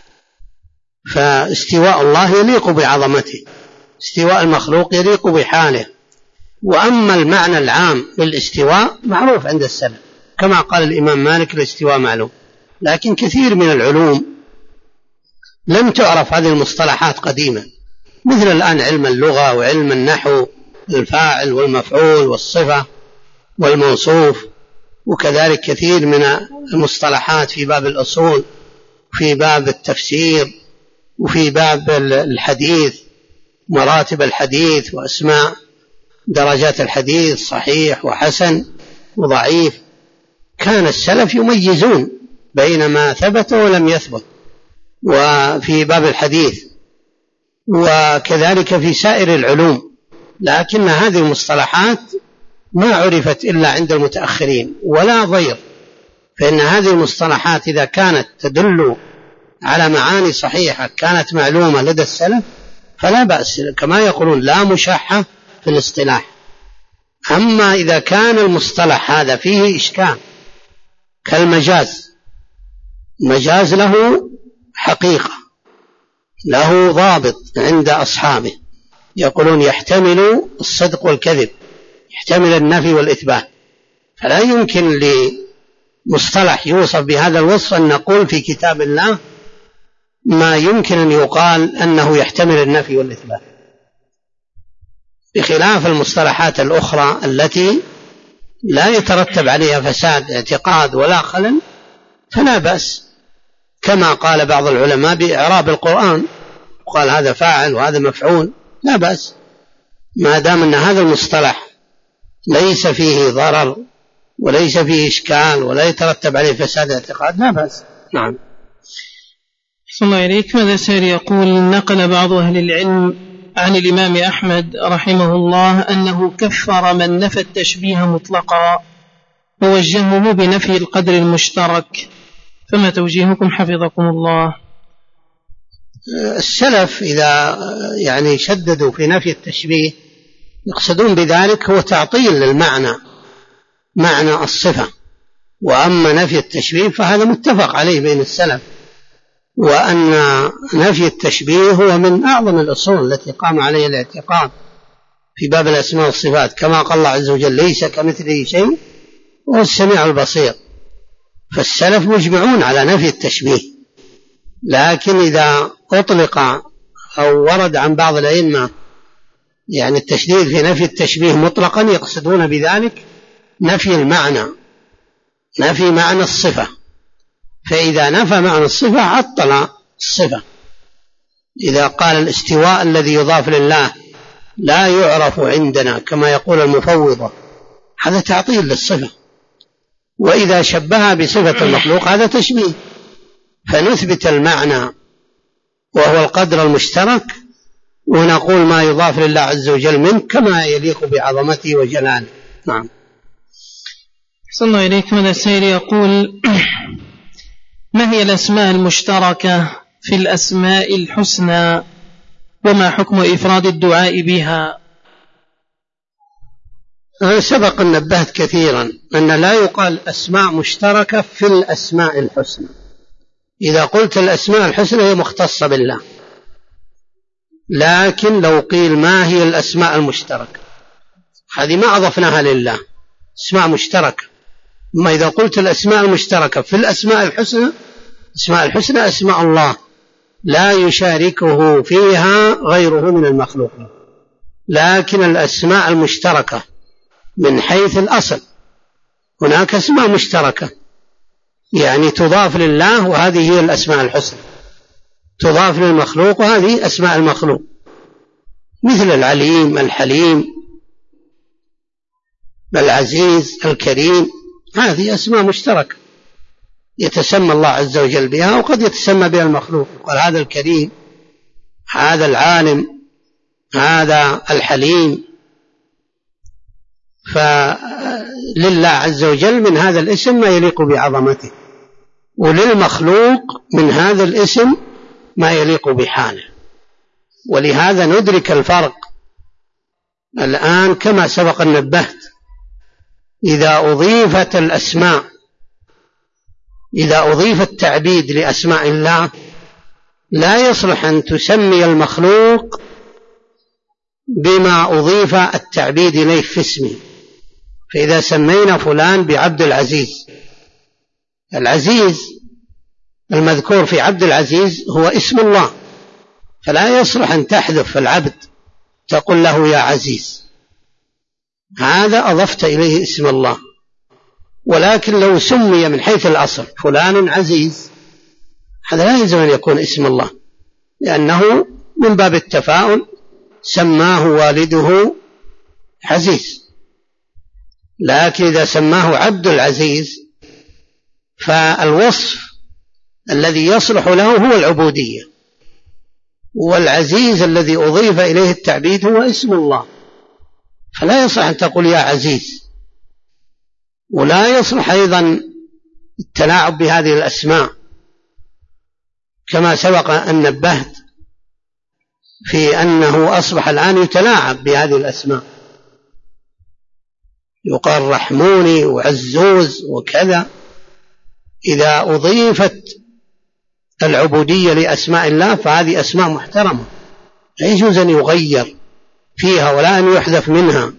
فاستواء الله يليق بعظمته، استواء المخلوق يليق بحاله. وأما المعنى العام للاستواء معروف عند السلف كما قال الإمام مالك: الاستواء معلوم. لكن كثير من العلوم لم تعرف هذه المصطلحات قديما، مثل الآن علم اللغة وعلم النحو، الفاعل والمفعول والصفة والموصوف، وكذلك كثير من المصطلحات في باب الأصول، في باب التفسير، وفي باب الحديث، مراتب الحديث وأسماء درجات الحديث، صحيح وحسن وضعيف. كان السلف يميزون بين ما ثبت ولم يثبت، وفي باب الحديث وكذلك في سائر العلوم. لكن هذه المصطلحات ما عرفت إلا عند المتأخرين ولا ضير، فإن هذه المصطلحات إذا كانت تدل على معاني صحيحة كانت معلومة لدى السلف فلا بأس، كما يقولون: لا مشاحة في الاصطلاح. أما إذا كان المصطلح هذا فيه إشكال كالمجاز، المجاز له حقيقة، له ضابط عند أصحابه، يقولون يحتمل الصدق والكذب، يحتمل النفي والإثبات، فلا يمكن لمصطلح يوصف بهذا الوصف أن نقول في كتاب الله ما يمكن أن يقال أنه يحتمل النفي والإثبات، بخلاف المصطلحات الأخرى التي لا يترتب عليها فساد اعتقاد ولا خلل فلا بأس، كما قال بعض العلماء بإعراب القرآن، قال هذا فاعل وهذا مفعول، لا بأس ما دام أن هذا المصطلح ليس فيه ضرر وليس فيه إشكال ولا يترتب عليه فساد اعتقاد لا بأس. نعم. صلى الله عليك. ماذا سير يقول: نقل بعض أهل العلم عن الإمام أحمد رحمه الله أنه كفر من نفى التشبيه مطلقا ووجهه بنفي القدر المشترك، فما توجيهكم حفظكم الله؟ السلف إذا يعني شددوا في نفي التشبيه يقصدون بذلك هو تعطيل للمعنى، معنى الصفة، وأما نفي التشبيه فهذا متفق عليه بين السلف، وأن نفي التشبيه هو من أعظم الأصول التي قام عليها الاعتقاد في باب الأسماء والصفات، كما قال الله عز وجل: ليس كمثله شيء وهو السميع البصير. فالسلف مجمعون على نفي التشبيه، لكن إذا أطلق أو ورد عن بعض الأئمة يعني التشديد في نفي التشبيه مطلقا يقصدون بذلك نفي المعنى، نفي معنى الصفة، فإذا نفى معنى الصفة عطل الصفة. إذا قال الاستواء الذي يضاف لله لا يعرف عندنا كما يقول المفوضة، هذا تعطيل للصفة، وإذا شبهها بصفة المخلوق هذا تشبيه، فنثبت المعنى وهو القدر المشترك ونقول ما يضاف لله عز وجل منه كما يليق بعظمته وجلاله. نعم. صلى الله عليك. من السير يقول: ما هي الأسماء المشتركة في الأسماء الحسنى وما حكم إفراد الدعاء بها؟ سبق أن نبهت كثيرا أن لا يقال أسماء مشتركة في الأسماء الحسنى. إذا قلت الأسماء الحسنى هي مختصة بالله، لكن لو قيل ما هي الأسماء المشتركة هذه ما أضفناها لله، اسماء مشتركة. أما إذا قلت الأسماء المشتركة في الأسماء الحسنى، أسماء الحسنى أسماء الله لا يشاركه فيها غيره من المخلوقين، لكن الأسماء المشتركة من حيث الأصل هناك أسماء مشتركة يعني تضاف لله وهذه هي الأسماء الحسنى، تضاف للمخلوق وهذه أسماء المخلوق، مثل العليم، الحليم، العزيز، الكريم، هذه أسماء مشتركة يتسمى الله عز وجل بها وقد يتسمى بها المخلوق، قال هذا الكريم، هذا العالم، هذا الحليم، فلله عز وجل من هذا الاسم ما يليق بعظمته، وللمخلوق من هذا الاسم ما يليق بحاله. ولهذا ندرك الفرق الآن كما سبق أن نبهت، إذا أضيفت الأسماء، إذا أضيف التعبيد لأسماء الله لا يصلح أن تسمي المخلوق بما أضيف التعبيد إليه في اسمه. فإذا سمينا فلان بعبد العزيز، العزيز المذكور في عبد العزيز هو اسم الله، فلا يصلح أن تحذف العبد تقول له يا عزيز، هذا أضفت إليه اسم الله. ولكن لو سمي من حيث الأصل فلان عزيز، هذا لا يلزم أن يكون اسم الله، لأنه من باب التفاؤل سماه والده عزيز. لكن إذا سماه عبد العزيز فالوصف الذي يصلح له هو العبودية، والعزيز الذي أضيف إليه التعبيد هو اسم الله، فلا يصح أن تقول يا عزيز. ولا يصلح أيضا التلاعب بهذه الأسماء كما سبق أن نبهت في أنه أصبح الآن يتلاعب بهذه الأسماء، يقال رحموني وعزوز وكذا. إذا أضيفت العبودية لأسماء الله فهذه أسماء محترمة لا يجوز أن يغير فيها ولا أن يحذف منها،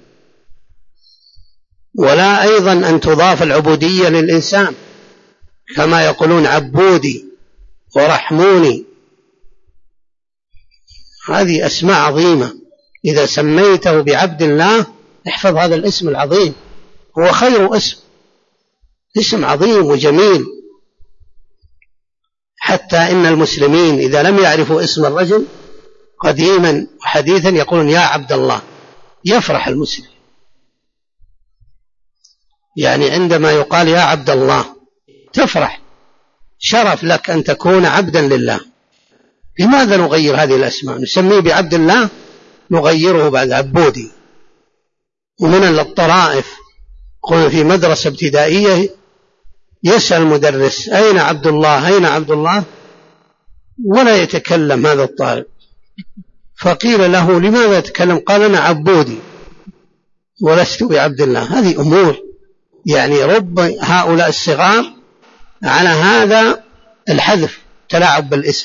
ولا أيضا أن تضاف العبودية للإنسان كما يقولون عبودي ورحموني، هذه أسماء عظيمة. إذا سميته بعبد الله احفظ هذا الاسم العظيم هو خير اسم عظيم وجميل، حتى إن المسلمين إذا لم يعرفوا اسم الرجل قديما وحديثا يقولون يا عبد الله، يفرح المسلم، يعني عندما يقال يا عبد الله تفرح، شرف لك أن تكون عبدا لله. لماذا نغير هذه الأسماء؟ نسميه بعبد الله، نغيره بعد عبودي. ومن الطرائف قلنا في مدرسة ابتدائية يسأل المدرس أين عبد الله أين عبد الله، ولا يتكلم هذا الطالب، فقيل له لماذا يتكلم؟ قال أنا عبودي ولست بعبد الله. هذه أمور يعني رب هؤلاء الصغار على هذا الحذف، تلاعب بالاسم.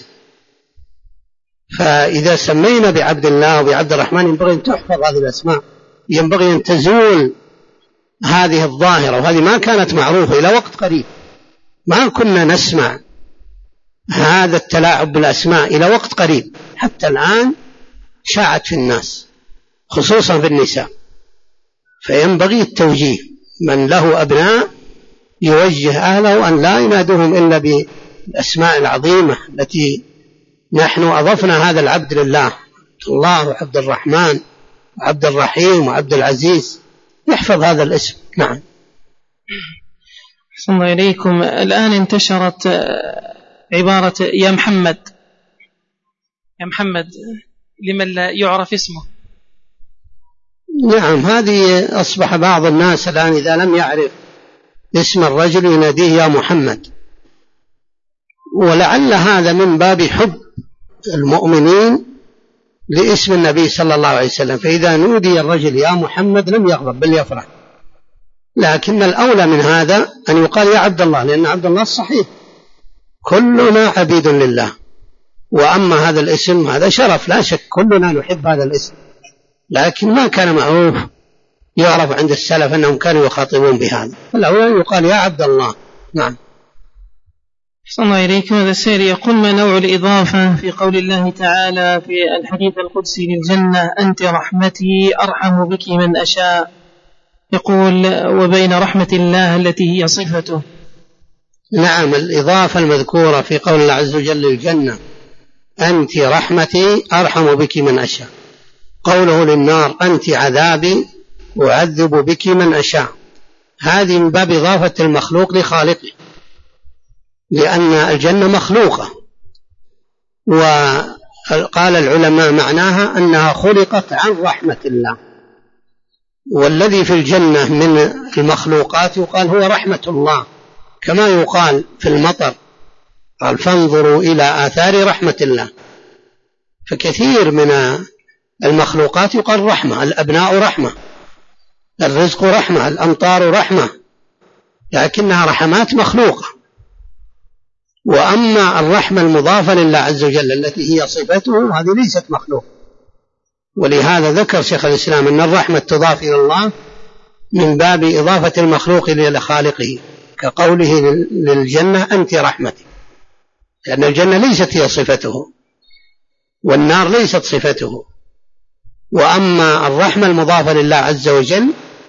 فإذا سمينا بعبد الله وبعبد الرحمن ينبغي أن تحفظ هذه الأسماء، ينبغي أن تزول هذه الظاهرة، وهذه ما كانت معروفة إلى وقت قريب، ما كنا نسمع هذا التلاعب بالأسماء إلى وقت قريب، حتى الآن شاعت في الناس خصوصا في النساء. فينبغي التوجيه، من له أبناء يوجه أهله أن لا ينادوهم إلا بالأسماء العظيمة التي نحن أضفنا هذا العبد لله، عبد الله وعبد الرحمن وعبد الرحيم وعبد العزيز، يحفظ هذا الاسم. نعم. أحسن الله إليكم. الآن انتشرت عبارة يا محمد، يا محمد لمن لا يعرف اسمه. نعم، هذه أصبح بعض الناس الآن إذا لم يعرف اسم الرجل يناديه يا محمد، ولعل هذا من باب حب المؤمنين لاسم النبي صلى الله عليه وسلم، فإذا نودي الرجل يا محمد لم يغضب بل يفرح. لكن الأولى من هذا أن يقال يا عبد الله، لأن عبد الله الصحيح كلنا عبيد لله، وأما هذا الاسم هذا شرف لا شك، كلنا نحب هذا الاسم، لكن ما كان معروف يعرف عند السلف أنهم كانوا يخاطبون بهذا، فالأولى يقال يا عبد الله. نعم. أحسن الله إليكم. هذا السائل يقول ما نوع الإضافة في قول الله تعالى في الحديث القدسي للجنة أنت رحمتي أرحم بك من أشاء، يقول وبين رحمة الله التي هي صفته. نعم، الإضافة المذكورة في قول الله عز وجل للجنة أنت رحمتي أرحم بك من أشاء، قوله للنار أنت عذابي أعذب بك من أشاء، هذه من باب إضافة المخلوق لخالقه، لأن الجنة مخلوقة، وقال العلماء معناها أنها خلقت عن رحمة الله، والذي في الجنة من المخلوقات يقال هو رحمة الله، كما يقال في المطر قال فانظروا إلى آثار رحمة الله. فكثير من المخلوقات يقال رحمة، الأبناء رحمة، الرزق رحمة، الأمطار رحمة، لكنها رحمات مخلوقة. وأما الرحمة المضافة لله عز وجل التي هي صفته هذه ليست مخلوقة، ولهذا ذكر شيخ الإسلام أن الرحمة تضاف إلى الله من باب إضافة المخلوق إلى خالقه، كقوله للجنة أنت رحمتي، لأن الجنة ليست هي صفته والنار ليست صفته. وأما الرحمة المضافة لله عز وجل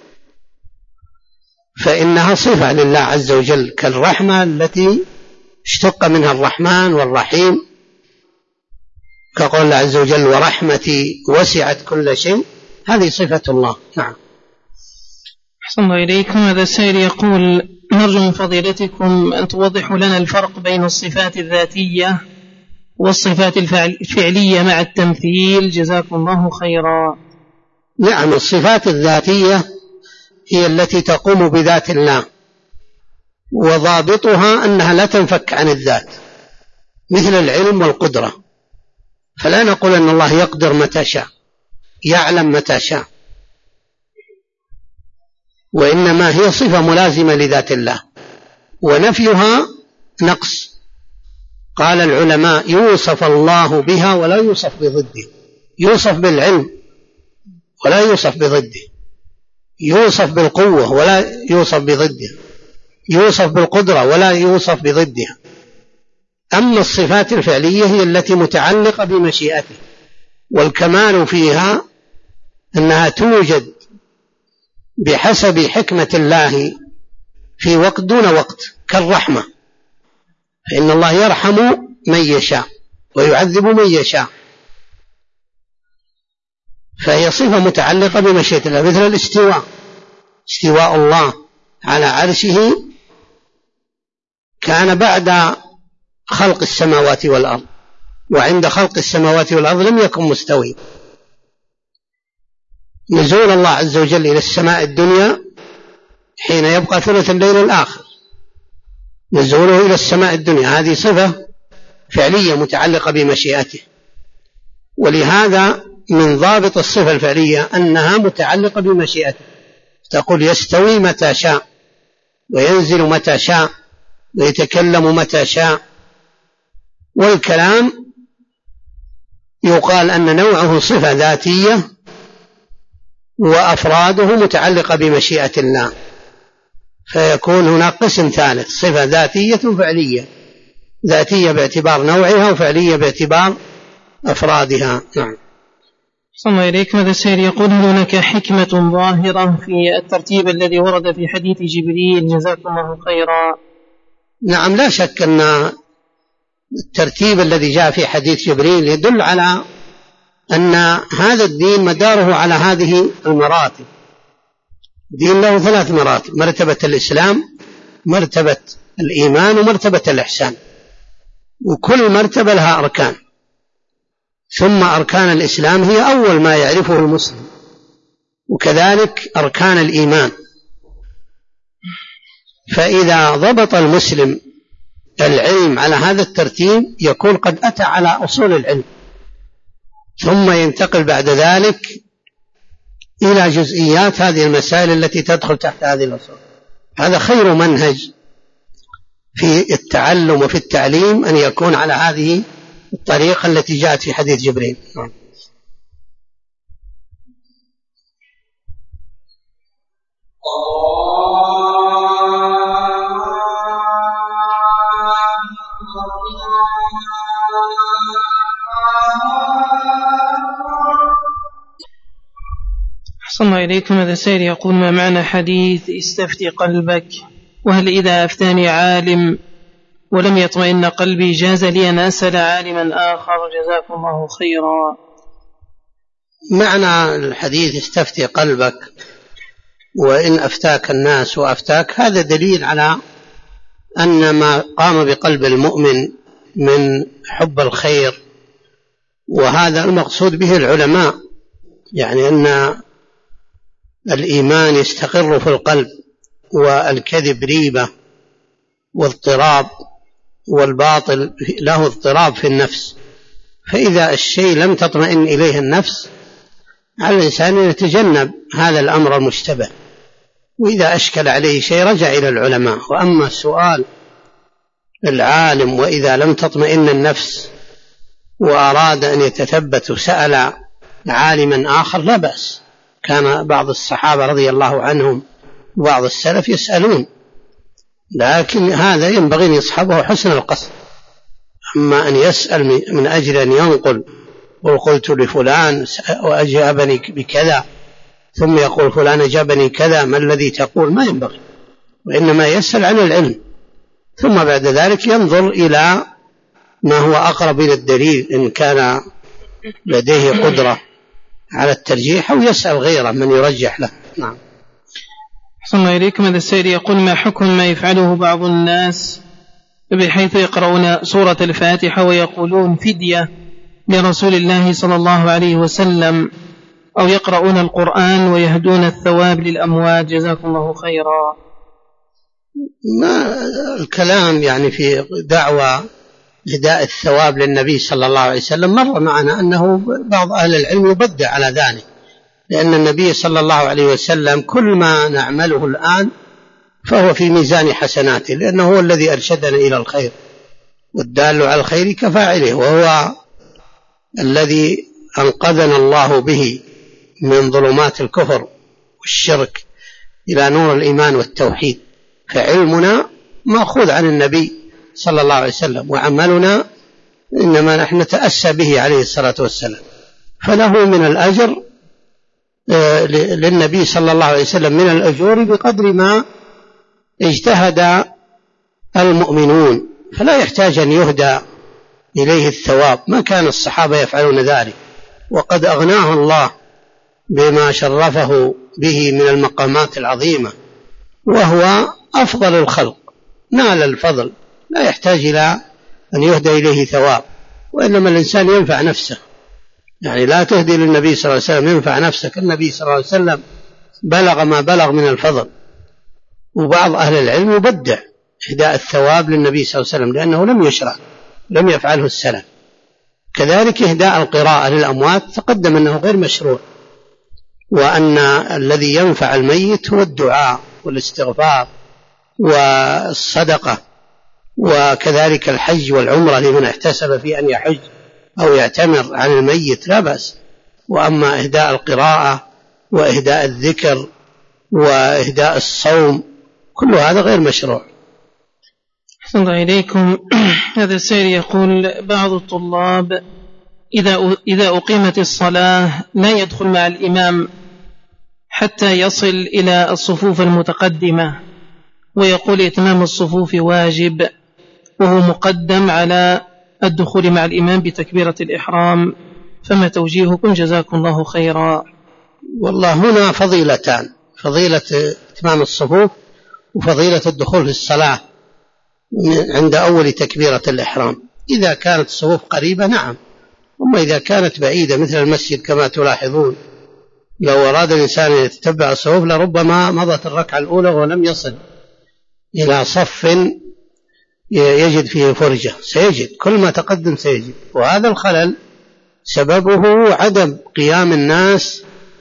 فإنها صفة لله عز وجل، كالرحمة التي اشتق منها الرحمن والرحيم، كقول الله عز وجل ورحمتي وسعت كل شيء، هذه صفة الله. نعم. أحسن الله إليكم. هذا السائل يقول نرجو من فضيلتكم أن توضحوا لنا الفرق بين الصفات الذاتية والصفات الفعلية مع التمثيل، جزاكم الله خيرا. نعم، الصفات الذاتية هي التي تقوم بذات الله، وضابطها أنها لا تنفك عن الذات، مثل العلم والقدرة، فلا نقول أن الله يقدر متى شاء، يعلم متى شاء، وإنما هي صفة ملازمة لذات الله، ونفيها نقص. قال العلماء يوصف الله بها ولا يوصف بضده، يوصف بالعلم ولا يوصف بضده، يوصف بالقوة ولا يوصف بضده، يوصف بالقدرة ولا يوصف بضدها. أما الصفات الفعلية هي التي متعلقة بمشيئته، والكمال فيها أنها توجد بحسب حكمة الله في وقت دون وقت، كالرحمة، فإن الله يرحم من يشاء ويعذب من يشاء، فهي صفة متعلقة بمشيئة الله. مثل الاستواء، استواء الله على عرشه كان بعد خلق السماوات والأرض، وعند خلق السماوات والأرض لم يكن مستوي. نزول الله عز وجل إلى السماء الدنيا حين يبقى ثلث الليل الآخر، نزوله إلى السماء الدنيا هذه صفة فعلية متعلقة بمشيئته، ولهذا من ضابط الصفة الفعلية أنها متعلقة بمشيئته، تقول يستوي متى شاء وينزل متى شاء ويتكلم متى شاء. والكلام يقال أن نوعه صفة ذاتية وأفراده متعلقة بمشيئة الله، فيكون هناك قسم ثالث، صفة ذاتية فعلية، ذاتية باعتبار نوعها وفعلية باعتبار أفرادها. نعم. صلى الله إليك. ماذا سير يقول هناك حكمة ظاهرة في الترتيب الذي ورد في حديث جبريل جزاكم الله خيرا؟ نعم، لا شك أن الترتيب الذي جاء في حديث جبريل يدل على أن هذا الدين مداره على هذه المراتب. دين له 3 مراتب: مرتبة الإسلام، مرتبة الإيمان، ومرتبة الإحسان، وكل مرتبة لها أركان. ثم أركان الإسلام هي أول ما يعرفه المسلم، وكذلك أركان الإيمان. فإذا ضبط المسلم العلم على هذا الترتيب يكون قد أتى على أصول العلم، ثم ينتقل بعد ذلك إلى جزئيات هذه المسائل التي تدخل تحت هذه الأصول. هذا خير منهج في التعلم وفي التعليم، أن يكون على هذه الطريقة التي جاءت في حديث جبريل. أحسن الله إليكم. هذا سائل يقول: ما معنى حديث استفتي قلبك؟ وهل إذا أفتاني عالم ولم يطمئن قلبي جاز لي أن أسأل عالما آخر؟ جزاكم الله خيرا. معنى الحديث استفتي قلبك وإن أفتاك الناس وأفتاك، هذا دليل على أن ما قام بقلب المؤمن من حب الخير، وهذا المقصود به العلماء، يعني أن الإيمان يستقر في القلب، والكذب ريبة واضطراب، والباطل له اضطراب في النفس. فإذا الشيء لم تطمئن إليه النفس على الإنسان أن يتجنب هذا الأمر المشتبه، وإذا أشكل عليه شيء رجع إلى العلماء. وأما السؤال العالم وإذا لم تطمئن النفس وأراد أن يتثبت سأل عالما آخر لا بأس، كان بعض الصحابة رضي الله عنهم وبعض السلف يسألون، لكن هذا ينبغي أن يصحبه حسن القصد. أما أن يسأل من أجل أن ينقل وقلت لفلان وأجابني بكذا ثم يقول فلان أجابني كذا، ما الذي تقول؟ ما ينبغي، وإنما يسأل عن العلم، ثم بعد ذلك ينظر إلى ما هو أقرب إلى الدليل إن كان لديه قدرة على الترجيح، أو يسأل غيره من يرجح له. نعم. أحسن الله إليكم. هذا السائل يقول: ما حكم ما يفعله بعض الناس بحيث يقرؤون سورة الفاتحة ويقولون فدية لرسول الله صلى الله عليه وسلم، أو يقرؤون القرآن ويهدون الثواب للأموات؟ جزاكم الله خيرا. ما الكلام يعني في دعوة إهداء الثواب للنبي صلى الله عليه وسلم مر معنا أنه بعض أهل العلم يبدع على ذلك، لأن النبي صلى الله عليه وسلم كل ما نعمله الآن فهو في ميزان حسناته، لأنه هو الذي أرشدنا إلى الخير، والدال على الخير كفاعله، وهو الذي أنقذنا الله به من ظلمات الكفر والشرك إلى نور الإيمان والتوحيد. فعلمنا مأخوذ عن النبي صلى الله عليه وسلم، وعملنا إنما نحن نتأسى به عليه الصلاة والسلام، فله من الأجر للنبي صلى الله عليه وسلم من الأجور بقدر ما اجتهد المؤمنون، فلا يحتاج أن يهدى إليه الثواب. ما كان الصحابة يفعلون ذلك، وقد أغناه الله بما شرفه به من المقامات العظيمة، وهو أفضل الخلق نال الفضل، لا يحتاج إلى أن يهدى إليه ثواب، وإنما الإنسان ينفع نفسه. يعني لا تهدي للنبي صلى الله عليه وسلم، ينفع نفسك. النبي صلى الله عليه وسلم بلغ ما بلغ من الفضل، وبعض أهل العلم يبدع إهداء الثواب للنبي صلى الله عليه وسلم لأنه لم يشرع، لم يفعله السلف. كذلك إهداء القراءة للأموات تقدم أنه غير مشروع، وأن الذي ينفع الميت هو الدعاء والاستغفار والصدقة، وكذلك الحج والعمرة لمن احتسب في أن يحج أو يعتمر عن الميت لا بأس. وأما إهداء القراءة وإهداء الذكر وإهداء الصوم كل هذا غير مشروع. أحسن الله إليكم. هذا السائل يقول: بعض الطلاب إذا أقيمت الصلاة لا يدخل مع الإمام حتى يصل إلى الصفوف المتقدمة، ويقول إتمام الصفوف واجب، وهو مقدم على الدخول مع الإمام بتكبيرة الإحرام، فما توجيهكم جزاكم الله خيرا؟ والله هنا فضيلتان: فضيلة إتمام الصفوف وفضيلة الدخول في الصلاة عند أول تكبيرة الإحرام. إذا كانت الصفوف قريبة نعم، أما إذا كانت بعيدة مثل المسجد كما تلاحظون، لو أراد الإنسان أن يتتبع الصفوف لربما مضت الركعة الأولى ولم يصل إلى صف يجد فيه فرجة، سيجد كل ما تقدم سيجد. وهذا الخلل سببه عدم قيام الناس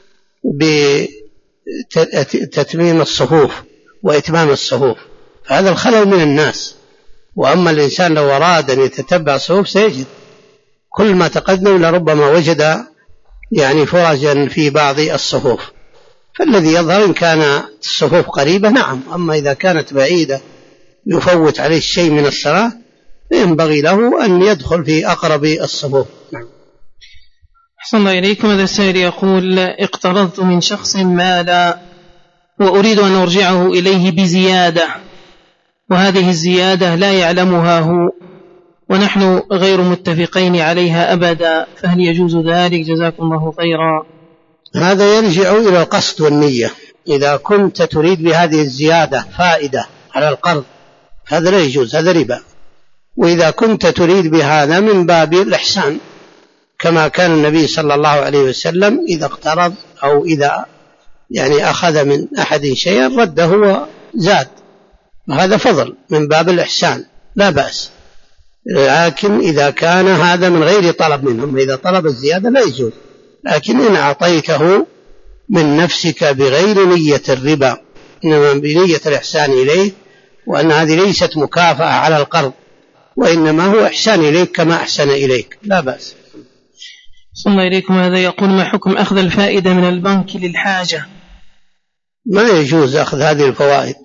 بتتميم الصفوف وإتمام الصفوف، فهذا الخلل من الناس. وأما الإنسان لو أراد أن يتتبع الصفوف سيجد كل ما تقدم لربما وجد يعني فرجا في بعض الصفوف. فالذي يظهر إن كان الصفوف قريبة نعم، أما إذا كانت بعيدة يفوت عليه الشيء من الصلاة فينبغي له أن يدخل في أقرب الصفوف. نعم. أحسن الله إليكم. هذا السائل يقول: اقترضت من شخص مالا وأريد أن أرجعه إليه بزيادة، وهذه الزيادة لا يعلمها هو، ونحن غير متفقين عليها أبدا، فهل يجوز ذلك؟ جزاكم الله خيرا. هذا يرجع إلى القصد والنية. إذا كنت تريد بهذه الزيادة فائدة على القرض هذا لا يجوز، هذا ربا. وإذا كنت تريد بهذا من باب الإحسان، كما كان النبي صلى الله عليه وسلم إذا اقترض أو إذا يعني أخذ من أحد شيئا رده وزاد، وهذا فضل من باب الإحسان لا بأس. لكن إذا كان هذا من غير طلب منهم، إذا طلب الزيادة لا يجوز. لكن إن أعطيته من نفسك بغير نية الربا، إنما بنية الإحسان إليه، وأن هذه ليست مكافأة على القرض، وإنما هو إحسان إليك كما أحسن إليك، لا بأس. صلى الله إليكم. هذا يقول: ما حكم أخذ الفائدة من البنك للحاجة؟ ما يجوز أخذ هذه الفوائد،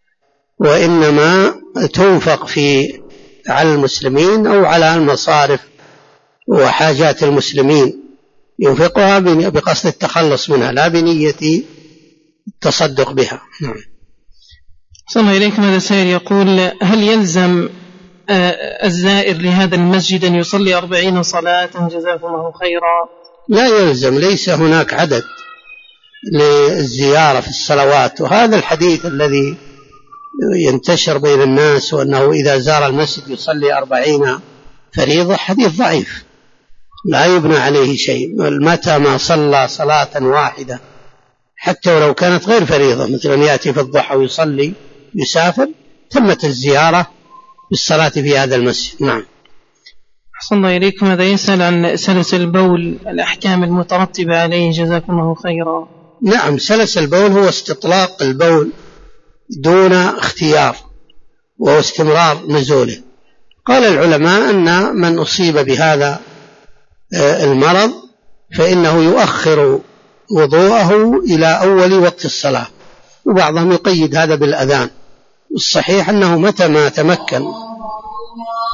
وإنما تنفق على المسلمين أو على المصارف وحاجات المسلمين، ينفقها بقصد التخلص منها لا بنية التصدق بها. نعم. صلى الله إليكم. هذا السائل يقول: هل يلزم الزائر لهذا المسجد أن يصلي 40 صلاة؟ جزاكم الله خيرا. لا يلزم، ليس هناك عدد للزيارة في الصلوات. وهذا الحديث الذي ينتشر بين الناس وأنه إذا زار المسجد يصلي 40 فريضة حديث ضعيف لا يبنى عليه شيء. متى ما صلى صلاة واحدة حتى ولو كانت غير فريضة، مثلا يأتي في الضحى ويصلي يسافر، تمت الزيارة بالصلاة في هذا المسجد. نعم. أحسن الله إليكم. هذا يسأل عن سلس البول، الأحكام المترتبة عليه، جزاكم الله خيرا. نعم، سلس البول هو استطلاق البول دون اختيار وهو استمرار نزوله. قال العلماء أن من أصيب بهذا المرض فإنه يؤخر وضوءه إلى أول وقت الصلاة، وبعضهم يقيد هذا بالأذان. والصحيح أنه متى ما تمكن